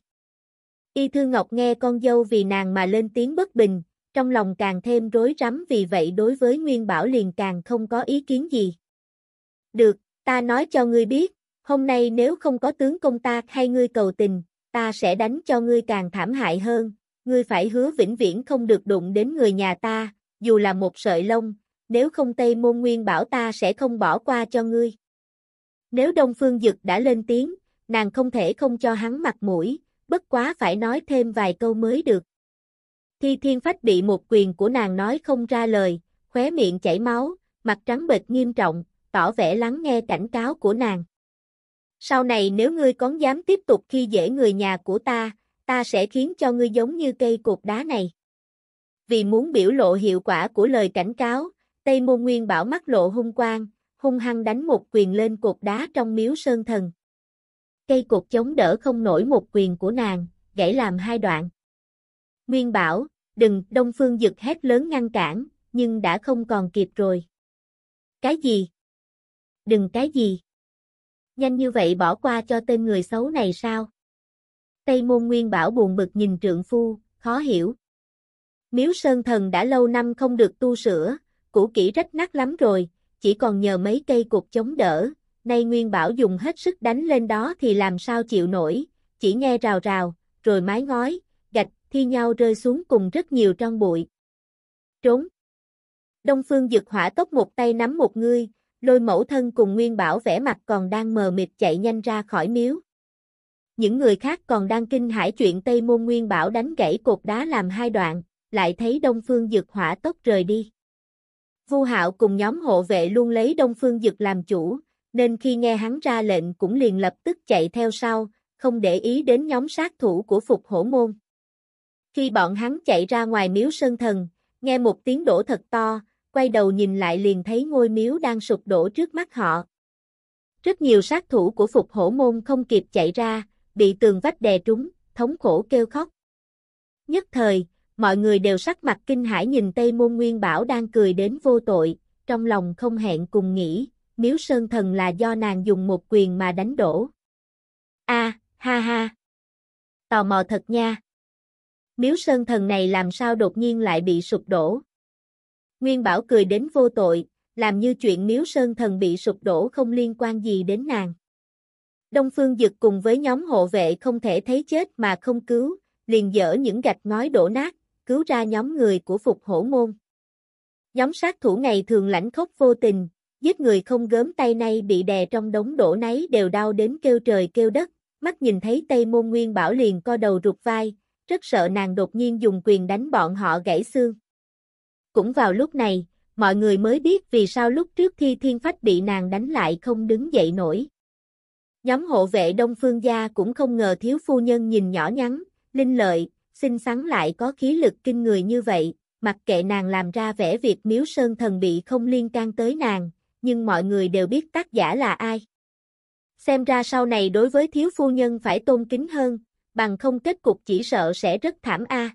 A: Y Thư Ngọc nghe con dâu vì nàng mà lên tiếng bất bình, trong lòng càng thêm rối rắm vì vậy đối với Nguyên Bảo liền càng không có ý kiến gì. Được, ta nói cho ngươi biết, hôm nay nếu không có tướng công ta hay ngươi cầu tình, ta sẽ đánh cho ngươi càng thảm hại hơn, ngươi phải hứa vĩnh viễn không được đụng đến người nhà ta, dù là một sợi lông, nếu không Tây Môn Nguyên Bảo ta sẽ không bỏ qua cho ngươi. Nếu Đông Phương Dực đã lên tiếng, nàng không thể không cho hắn mặt mũi, bất quá phải nói thêm vài câu mới được. Thi Thiên Phách bị một quyền của nàng nói không ra lời, khóe miệng chảy máu, mặt trắng bệch nghiêm trọng, tỏ vẻ lắng nghe cảnh cáo của nàng. Sau này nếu ngươi còn dám tiếp tục khi dễ người nhà của ta sẽ khiến cho ngươi giống như cây cột đá này. Vì muốn biểu lộ hiệu quả của lời cảnh cáo, Tây Môn Nguyên Bảo mắt lộ hung quang, hung hăng đánh một quyền lên cột đá trong miếu sơn thần. Cây cột chống đỡ không nổi một quyền của nàng, gãy làm hai đoạn. Nguyên Bảo, đừng, Đông Phương Dực hét lớn ngăn cản, nhưng đã không còn kịp rồi. Cái gì? Đừng cái gì? Nhanh như vậy bỏ qua cho tên người xấu này sao? Tây Môn Nguyên Bảo buồn bực nhìn trượng phu, khó hiểu. Miếu sơn thần đã lâu năm không được tu sửa, cũ kỹ rách nát lắm rồi, chỉ còn nhờ mấy cây cột chống đỡ, nay Nguyên Bảo dùng hết sức đánh lên đó thì làm sao chịu nổi, chỉ nghe rào rào, rồi mái ngói, gạch, thi nhau rơi xuống cùng rất nhiều tron bụi. Trốn! Đông Phương Dực hỏa tốc một tay nắm một ngươi, lôi mẫu thân cùng Nguyên Bảo vẻ mặt còn đang mờ mịt chạy nhanh ra khỏi miếu. Những người khác còn đang kinh hãi chuyện Tây Môn Nguyên Bảo đánh gãy cột đá làm hai đoạn, lại thấy Đông Phương Dực hỏa tốc rời đi. Vu Hạo cùng nhóm hộ vệ luôn lấy Đông Phương Dực làm chủ, nên khi nghe hắn ra lệnh cũng liền lập tức chạy theo sau, không để ý đến nhóm sát thủ của Phục Hổ môn. Khi bọn hắn chạy ra ngoài miếu sơn thần, nghe một tiếng đổ thật to, quay đầu nhìn lại liền thấy ngôi miếu đang sụp đổ trước mắt họ. Rất nhiều sát thủ của Phục Hổ môn không kịp chạy ra, bị tường vách đè trúng, thống khổ kêu khóc. Nhất thời, mọi người đều sắc mặt kinh hãi nhìn Tây Môn Nguyên Bảo đang cười đến vô tội, trong lòng không hẹn cùng nghĩ, miếu sơn thần là do nàng dùng một quyền mà đánh đổ. Ha ha. Tò mò thật nha. Miếu sơn thần này làm sao đột nhiên lại bị sụp đổ? Nguyên Bảo cười đến vô tội, làm như chuyện miếu sơn thần bị sụp đổ không liên quan gì đến nàng. Đông Phương Dực cùng với nhóm hộ vệ không thể thấy chết mà không cứu, liền dỡ những gạch ngói đổ nát, cứu ra nhóm người của Phục Hổ môn. Nhóm sát thủ ngày thường lãnh khốc vô tình, giết người không gớm tay nay bị đè trong đống đổ nấy đều đau đến kêu trời kêu đất, mắt nhìn thấy Tây Môn Nguyên Bảo liền co đầu rụt vai, rất sợ nàng đột nhiên dùng quyền đánh bọn họ gãy xương. Cũng vào lúc này, mọi người mới biết vì sao lúc trước Thi Thiên Phách bị nàng đánh lại không đứng dậy nổi. Nhóm hộ vệ Đông Phương gia cũng không ngờ thiếu phu nhân nhìn nhỏ nhắn, linh lợi, xinh xắn lại có khí lực kinh người như vậy, mặc kệ nàng làm ra vẻ việc miếu sơn thần bị không liên can tới nàng, nhưng mọi người đều biết tác giả là ai. Xem ra sau này đối với thiếu phu nhân phải tôn kính hơn, bằng không kết cục chỉ sợ sẽ rất thảm a.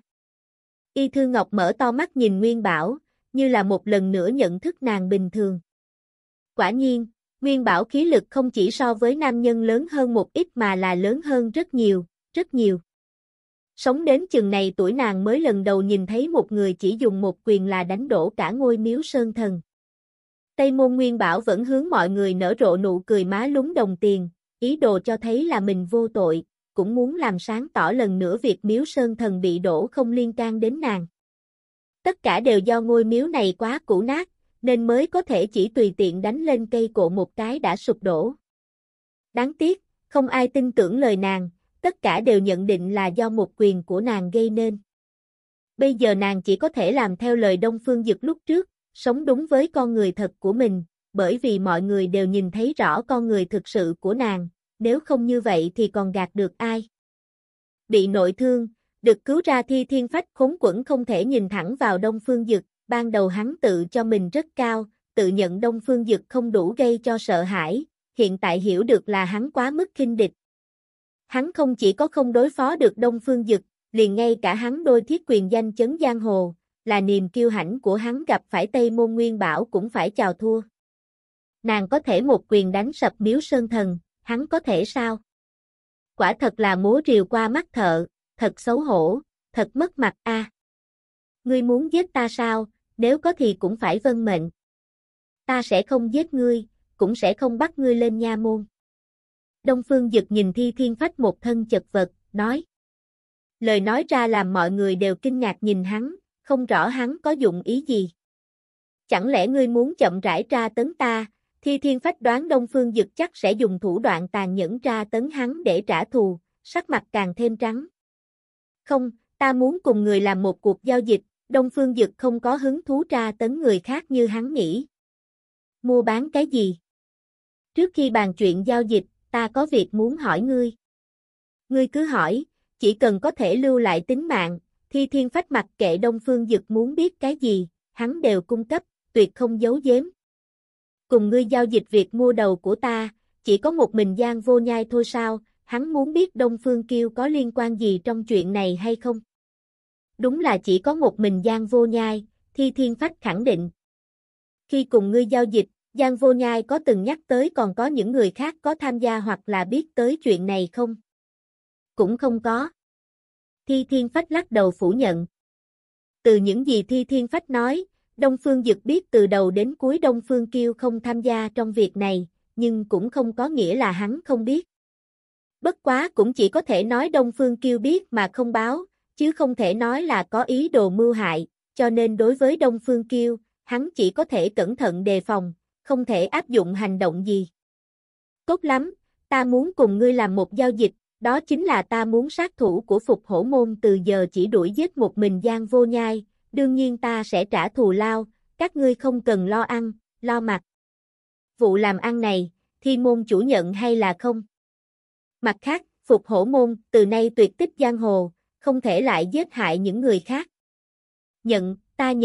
A: Y Thư Ngọc mở to mắt nhìn Nguyên Bảo, như là một lần nữa nhận thức nàng bình thường. Quả nhiên, Nguyên Bảo khí lực không chỉ so với nam nhân lớn hơn một ít mà là lớn hơn rất nhiều, rất nhiều. Sống đến chừng này tuổi nàng mới lần đầu nhìn thấy một người chỉ dùng một quyền là đánh đổ cả ngôi miếu sơn thần. Tây Môn Nguyên Bảo vẫn hướng mọi người nở rộ nụ cười má lúng đồng tiền, ý đồ cho thấy là mình vô tội, cũng muốn làm sáng tỏ lần nữa việc miếu sơn thần bị đổ không liên can đến nàng. Tất cả đều do ngôi miếu này quá cũ nát, nên mới có thể chỉ tùy tiện đánh lên cây cộ một cái đã sụp đổ. Đáng tiếc, không ai tin tưởng lời nàng, tất cả đều nhận định là do một quyền của nàng gây nên. Bây giờ nàng chỉ có thể làm theo lời Đông Phương Dực lúc trước, sống đúng với con người thật của mình, bởi vì mọi người đều nhìn thấy rõ con người thực sự của nàng, nếu không như vậy thì còn gạt được ai. Bị nội thương, được cứu ra Thi Thiên Phách khốn quẫn không thể nhìn thẳng vào Đông Phương Dực, ban đầu hắn tự cho mình rất cao, tự nhận Đông Phương Dực không đủ gây cho sợ hãi, hiện tại hiểu được là hắn quá mức khinh địch. Hắn không chỉ có không đối phó được Đông Phương Dực, liền ngay cả hắn đôi thiết quyền danh chấn giang hồ, là niềm kiêu hãnh của hắn gặp phải Tây Môn Nguyên Bảo cũng phải chào thua. Nàng có thể một quyền đánh sập miếu sơn thần, hắn có thể sao? Quả thật là múa rìu qua mắt thợ, thật xấu hổ, thật mất mặt a. Ngươi muốn giết ta sao, nếu có thì cũng phải vâng mệnh. Ta sẽ không giết ngươi, cũng sẽ không bắt ngươi lên nha môn. Đông Phương Dực nhìn Thi Thiên Phách một thân chật vật, nói. Lời nói ra làm mọi người đều kinh ngạc nhìn hắn, không rõ hắn có dụng ý gì. Chẳng lẽ ngươi muốn chậm rãi tra tấn ta? Thi Thiên Phách đoán Đông Phương Dực chắc sẽ dùng thủ đoạn tàn nhẫn tra tấn hắn để trả thù, sắc mặt càng thêm trắng. Không, ta muốn cùng người làm một cuộc giao dịch, Đông Phương Dực không có hứng thú tra tấn người khác như hắn nghĩ. Mua bán cái gì? Trước khi bàn chuyện giao dịch, ta có việc muốn hỏi ngươi. Ngươi cứ hỏi, chỉ cần có thể lưu lại tính mạng, Thi Thiên Phách mặc kệ Đông Phương Dực muốn biết cái gì, hắn đều cung cấp, tuyệt không giấu giếm. Cùng ngươi giao dịch việc mua đầu của ta, chỉ có một mình Giang Vô Nhai thôi sao, hắn muốn biết Đông Phương Kiêu có liên quan gì trong chuyện này hay không? Đúng là chỉ có một mình Giang Vô Nhai, Thi Thiên Phách khẳng định. Khi cùng ngươi giao dịch, Giang Vô Nhai có từng nhắc tới còn có những người khác có tham gia hoặc là biết tới chuyện này không? Cũng không có. Thi Thiên Phách lắc đầu phủ nhận. Từ những gì Thi Thiên Phách nói, Đông Phương Dực biết từ đầu đến cuối Đông Phương Kiêu không tham gia trong việc này, nhưng cũng không có nghĩa là hắn không biết. Bất quá cũng chỉ có thể nói Đông Phương Kiêu biết mà không báo, chứ không thể nói là có ý đồ mưu hại, cho nên đối với Đông Phương Kiêu, hắn chỉ có thể cẩn thận đề phòng, không thể áp dụng hành động gì. Tốt lắm, ta muốn cùng ngươi làm một giao dịch, đó chính là ta muốn sát thủ của Phục Hổ môn từ giờ chỉ đuổi giết một mình Giang Vô Nhai, đương nhiên ta sẽ trả thù lao, các ngươi không cần lo ăn, lo mặc. Vụ làm ăn này, Thi môn chủ nhận hay là không? Mặt khác, Phục Hổ môn từ nay tuyệt tích giang hồ, không thể lại giết hại những người khác. Nhận, ta nhận,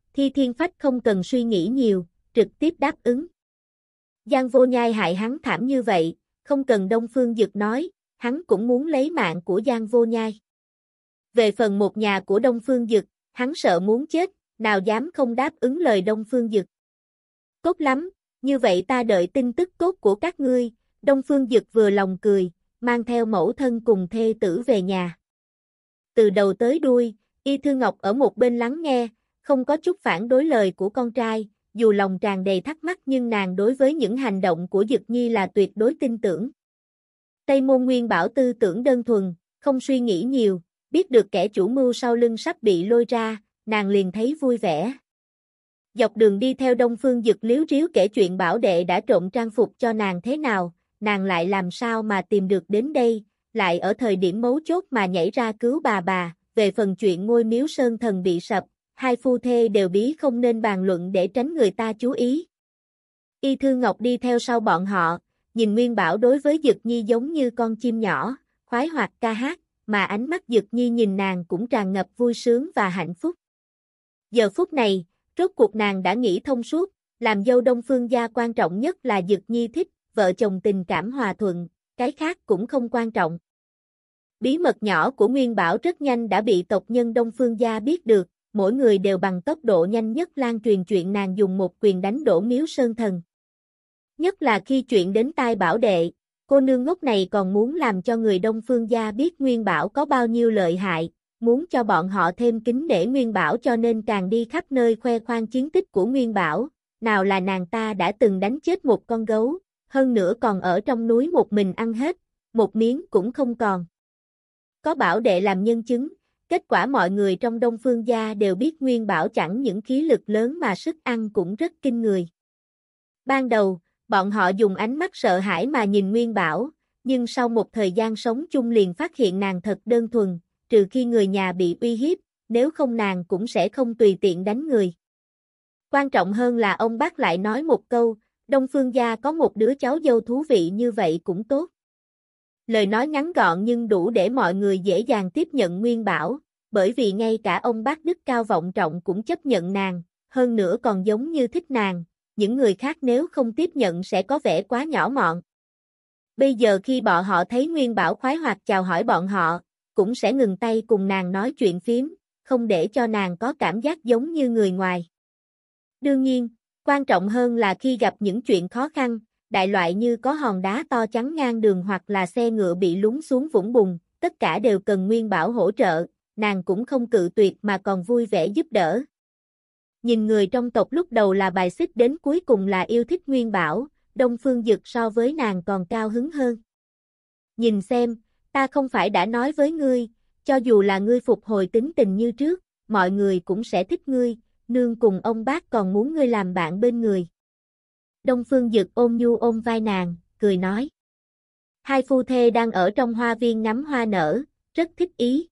A: Thi Thiên Phách không cần suy nghĩ nhiều, trực tiếp đáp ứng. Giang Vô Nhai hại hắn thảm như vậy, không cần Đông Phương Dực nói, hắn cũng muốn lấy mạng của Giang Vô Nhai. Về phần một nhà của Đông Phương Dực, hắn sợ muốn chết, nào dám không đáp ứng lời Đông Phương Dực. Tốt lắm, như vậy ta đợi tin tức tốt của các ngươi. Đông Phương Dực vừa lòng cười, mang theo mẫu thân cùng thê tử về nhà. Từ đầu tới đuôi, Y Thư Ngọc ở một bên lắng nghe, không có chút phản đối lời của con trai, dù lòng tràn đầy thắc mắc nhưng nàng đối với những hành động của Dực Nhi là tuyệt đối tin tưởng. Tây Môn Nguyên Bảo tư tưởng đơn thuần, không suy nghĩ nhiều, biết được kẻ chủ mưu sau lưng sắp bị lôi ra, nàng liền thấy vui vẻ. Dọc đường đi theo Đông Phương Dực líu ríu kể chuyện bảo đệ đã trộn trang phục cho nàng thế nào, nàng lại làm sao mà tìm được đến đây, lại ở thời điểm mấu chốt mà nhảy ra cứu bà. Về phần chuyện ngôi miếu sơn thần bị sập, hai phu thê đều bí không nên bàn luận để tránh người ta chú ý. Y Thư Ngọc đi theo sau bọn họ, nhìn Nguyên Bảo đối với Dực Nhi giống như con chim nhỏ, khoái hoạt ca hát, mà ánh mắt Dực Nhi nhìn nàng cũng tràn ngập vui sướng và hạnh phúc. Giờ phút này, rốt cuộc nàng đã nghĩ thông suốt, làm dâu Đông Phương gia quan trọng nhất là Dực Nhi thích, vợ chồng tình cảm hòa thuận, cái khác cũng không quan trọng. Bí mật nhỏ của Nguyên Bảo rất nhanh đã bị tộc nhân Đông Phương gia biết được, mỗi người đều bằng tốc độ nhanh nhất lan truyền chuyện nàng dùng một quyền đánh đổ miếu sơn thần. Nhất là khi chuyện đến tai Bảo đệ, cô nương ngốc này còn muốn làm cho người Đông Phương gia biết Nguyên Bảo có bao nhiêu lợi hại, muốn cho bọn họ thêm kính nể Nguyên Bảo cho nên càng đi khắp nơi khoe khoang chiến tích của Nguyên Bảo, nào là nàng ta đã từng đánh chết một con gấu, hơn nữa còn ở trong núi một mình ăn hết, một miếng cũng không còn. Có Bảo đệ làm nhân chứng, kết quả mọi người trong Đông Phương gia đều biết Nguyên Bảo chẳng những khí lực lớn mà sức ăn cũng rất kinh người. Ban đầu, bọn họ dùng ánh mắt sợ hãi mà nhìn Nguyên Bảo, nhưng sau một thời gian sống chung liền phát hiện nàng thật đơn thuần, trừ khi người nhà bị uy hiếp, nếu không nàng cũng sẽ không tùy tiện đánh người. Quan trọng hơn là ông bác lại nói một câu, Đông Phương gia có một đứa cháu dâu thú vị như vậy cũng tốt. Lời nói ngắn gọn nhưng đủ để mọi người dễ dàng tiếp nhận Nguyên Bảo, bởi vì ngay cả ông bác đức cao vọng trọng cũng chấp nhận nàng, hơn nữa còn giống như thích nàng, những người khác nếu không tiếp nhận sẽ có vẻ quá nhỏ mọn. Bây giờ khi bọn họ thấy Nguyên Bảo khoái hoạt chào hỏi bọn họ, cũng sẽ ngừng tay cùng nàng nói chuyện phiếm, không để cho nàng có cảm giác giống như người ngoài. Đương nhiên, quan trọng hơn là khi gặp những chuyện khó khăn, đại loại như có hòn đá to chắn ngang đường hoặc là xe ngựa bị lún xuống vũng bùn, tất cả đều cần Nguyên Bảo hỗ trợ, nàng cũng không cự tuyệt mà còn vui vẻ giúp đỡ. Nhìn người trong tộc lúc đầu là bài xích đến cuối cùng là yêu thích Nguyên Bảo, Đông Phương Dực so với nàng còn cao hứng hơn. Nhìn xem, ta không phải đã nói với ngươi, cho dù là ngươi phục hồi tính tình như trước, mọi người cũng sẽ thích ngươi, nương cùng ông bác còn muốn ngươi làm bạn bên người. Đông Phương Dực ôm nhu ôm vai nàng, cười nói. Hai phu thê đang ở trong hoa viên ngắm hoa nở, rất thích ý.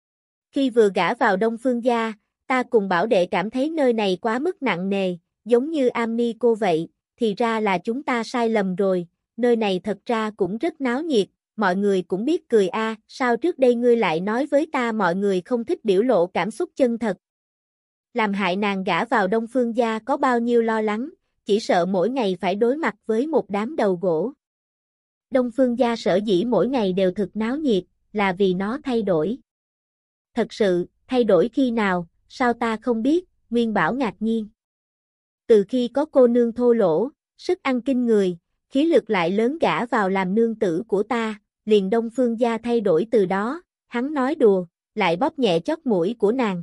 A: Khi vừa gả vào Đông Phương gia, ta cùng Bảo đệ cảm thấy nơi này quá mức nặng nề, giống như am ni cô vậy, thì ra là chúng ta sai lầm rồi, nơi này thật ra cũng rất náo nhiệt, mọi người cũng biết cười a, sao trước đây ngươi lại nói với ta mọi người không thích biểu lộ cảm xúc chân thật. Làm hại nàng gả vào Đông Phương gia có bao nhiêu lo lắng, chỉ sợ mỗi ngày phải đối mặt với một đám đầu gỗ. Đông Phương gia sở dĩ mỗi ngày đều thực náo nhiệt, là vì nó thay đổi. Thật sự, thay đổi khi nào, sao ta không biết, Nguyên Bảo ngạc nhiên. Từ khi có cô nương thô lỗ, sức ăn kinh người, khí lực lại lớn gả vào làm nương tử của ta, liền Đông Phương gia thay đổi từ đó, hắn nói đùa, lại bóp nhẹ chót mũi của nàng.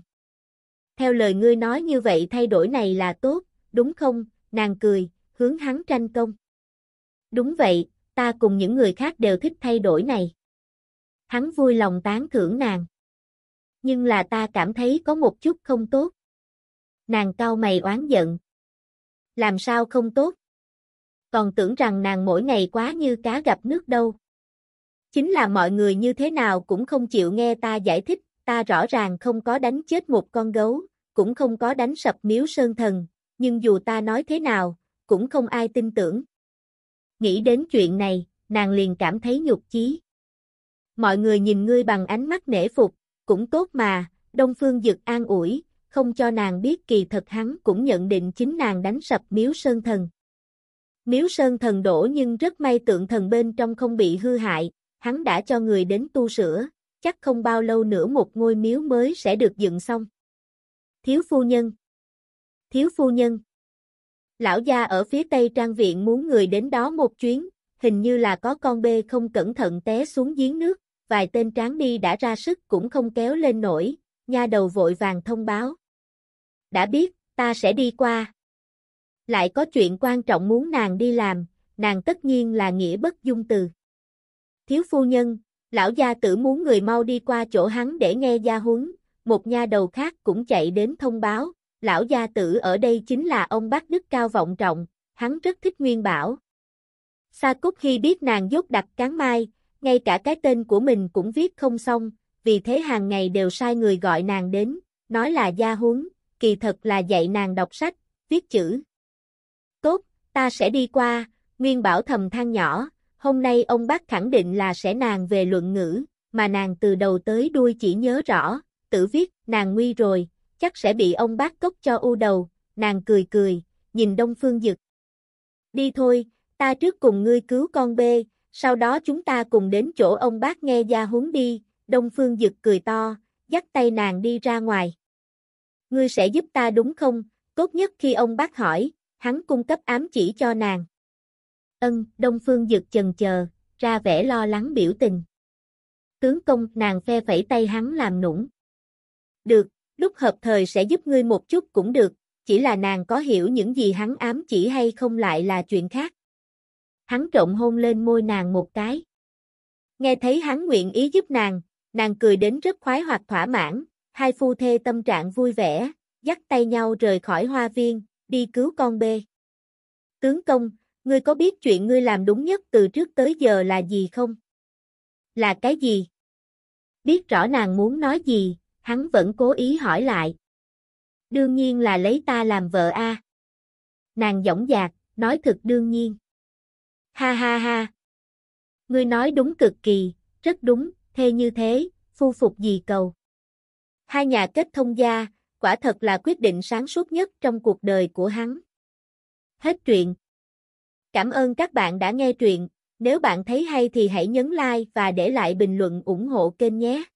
A: Theo lời ngươi nói như vậy thay đổi này là tốt, đúng không? Nàng cười, hướng hắn tranh công. Đúng vậy, ta cùng những người khác đều thích thay đổi này. Hắn vui lòng tán thưởng nàng. Nhưng là ta cảm thấy có một chút không tốt. Nàng cau mày oán giận. Làm sao không tốt? Còn tưởng rằng nàng mỗi ngày quá như cá gặp nước đâu. Chính là mọi người như thế nào cũng không chịu nghe ta giải thích, ta rõ ràng không có đánh chết một con gấu, cũng không có đánh sập miếu sơn thần, nhưng dù ta nói thế nào, cũng không ai tin tưởng. Nghĩ đến chuyện này, nàng liền cảm thấy nhục chí. Mọi người nhìn ngươi bằng ánh mắt nể phục, cũng tốt mà, Đông Phương Dực an ủi, không cho nàng biết kỳ thật hắn cũng nhận định chính nàng đánh sập Miếu Sơn Thần. Miếu Sơn Thần đổ nhưng rất may tượng thần bên trong không bị hư hại, hắn đã cho người đến tu sửa, chắc không bao lâu nữa một ngôi miếu mới sẽ được dựng xong. Thiếu phu nhân! Thiếu phu nhân! Lão gia ở phía tây trang viện muốn người đến đó một chuyến, hình như là có con bê không cẩn thận té xuống giếng nước, vài tên tráng ni đã ra sức cũng không kéo lên nổi, nha đầu vội vàng thông báo. Đã biết, ta sẽ đi qua. Lại có chuyện quan trọng muốn nàng đi làm, nàng tất nhiên là nghĩa bất dung từ. Thiếu phu nhân, lão gia tử muốn người mau đi qua chỗ hắn để nghe gia huấn, một nha đầu khác cũng chạy đến thông báo, lão gia tử ở đây chính là ông bác đức cao vọng trọng, hắn rất thích Nguyên Bảo. Sa Cúc Hy biết nàng dốt đặt cán mai, ngay cả cái tên của mình cũng viết không xong, vì thế hàng ngày đều sai người gọi nàng đến, nói là gia huấn, kỳ thật là dạy nàng đọc sách, viết chữ. Tốt, ta sẽ đi qua, Nguyên Bảo thầm than nhỏ, hôm nay ông bác khẳng định là sẽ nàng về luận ngữ, mà nàng từ đầu tới đuôi chỉ nhớ rõ, tự viết, nàng nguy rồi, chắc sẽ bị ông bác cốc cho u đầu, nàng cười cười, nhìn Đông Phương Dực. Đi thôi, ta trước cùng ngươi cứu con bê, sau đó chúng ta cùng đến chỗ ông bác nghe gia huấn đi, Đông Phương Dực cười to, dắt tay nàng đi ra ngoài. Ngươi sẽ giúp ta đúng không? Tốt nhất khi ông bác hỏi, hắn cung cấp ám chỉ cho nàng. Đông Phương Dực chần chờ, ra vẻ lo lắng biểu tình. Tướng công, nàng phe phẩy tay hắn làm nũng. Được, lúc hợp thời sẽ giúp ngươi một chút cũng được, chỉ là nàng có hiểu những gì hắn ám chỉ hay không lại là chuyện khác. Hắn trộm hôn lên môi nàng một cái. Nghe thấy hắn nguyện ý giúp nàng cười đến rất khoái hoặc thỏa mãn, hai phu thê tâm trạng vui vẻ, dắt tay nhau rời khỏi hoa viên, đi cứu con bê. Tướng công, ngươi có biết chuyện ngươi làm đúng nhất từ trước tới giờ là gì không? Là cái gì? Biết rõ nàng muốn nói gì, hắn vẫn cố ý hỏi lại. Đương nhiên là lấy ta làm vợ a. Nàng dõng dạc, nói thật đương nhiên. Ha ha ha. Ngươi nói đúng cực kỳ, rất đúng, thê như thế, phu phục gì cầu. Hai nhà kết thông gia, quả thật là quyết định sáng suốt nhất trong cuộc đời của hắn. Hết truyện. Cảm ơn các bạn đã nghe truyện, nếu bạn thấy hay thì hãy nhấn like và để lại bình luận ủng hộ kênh nhé.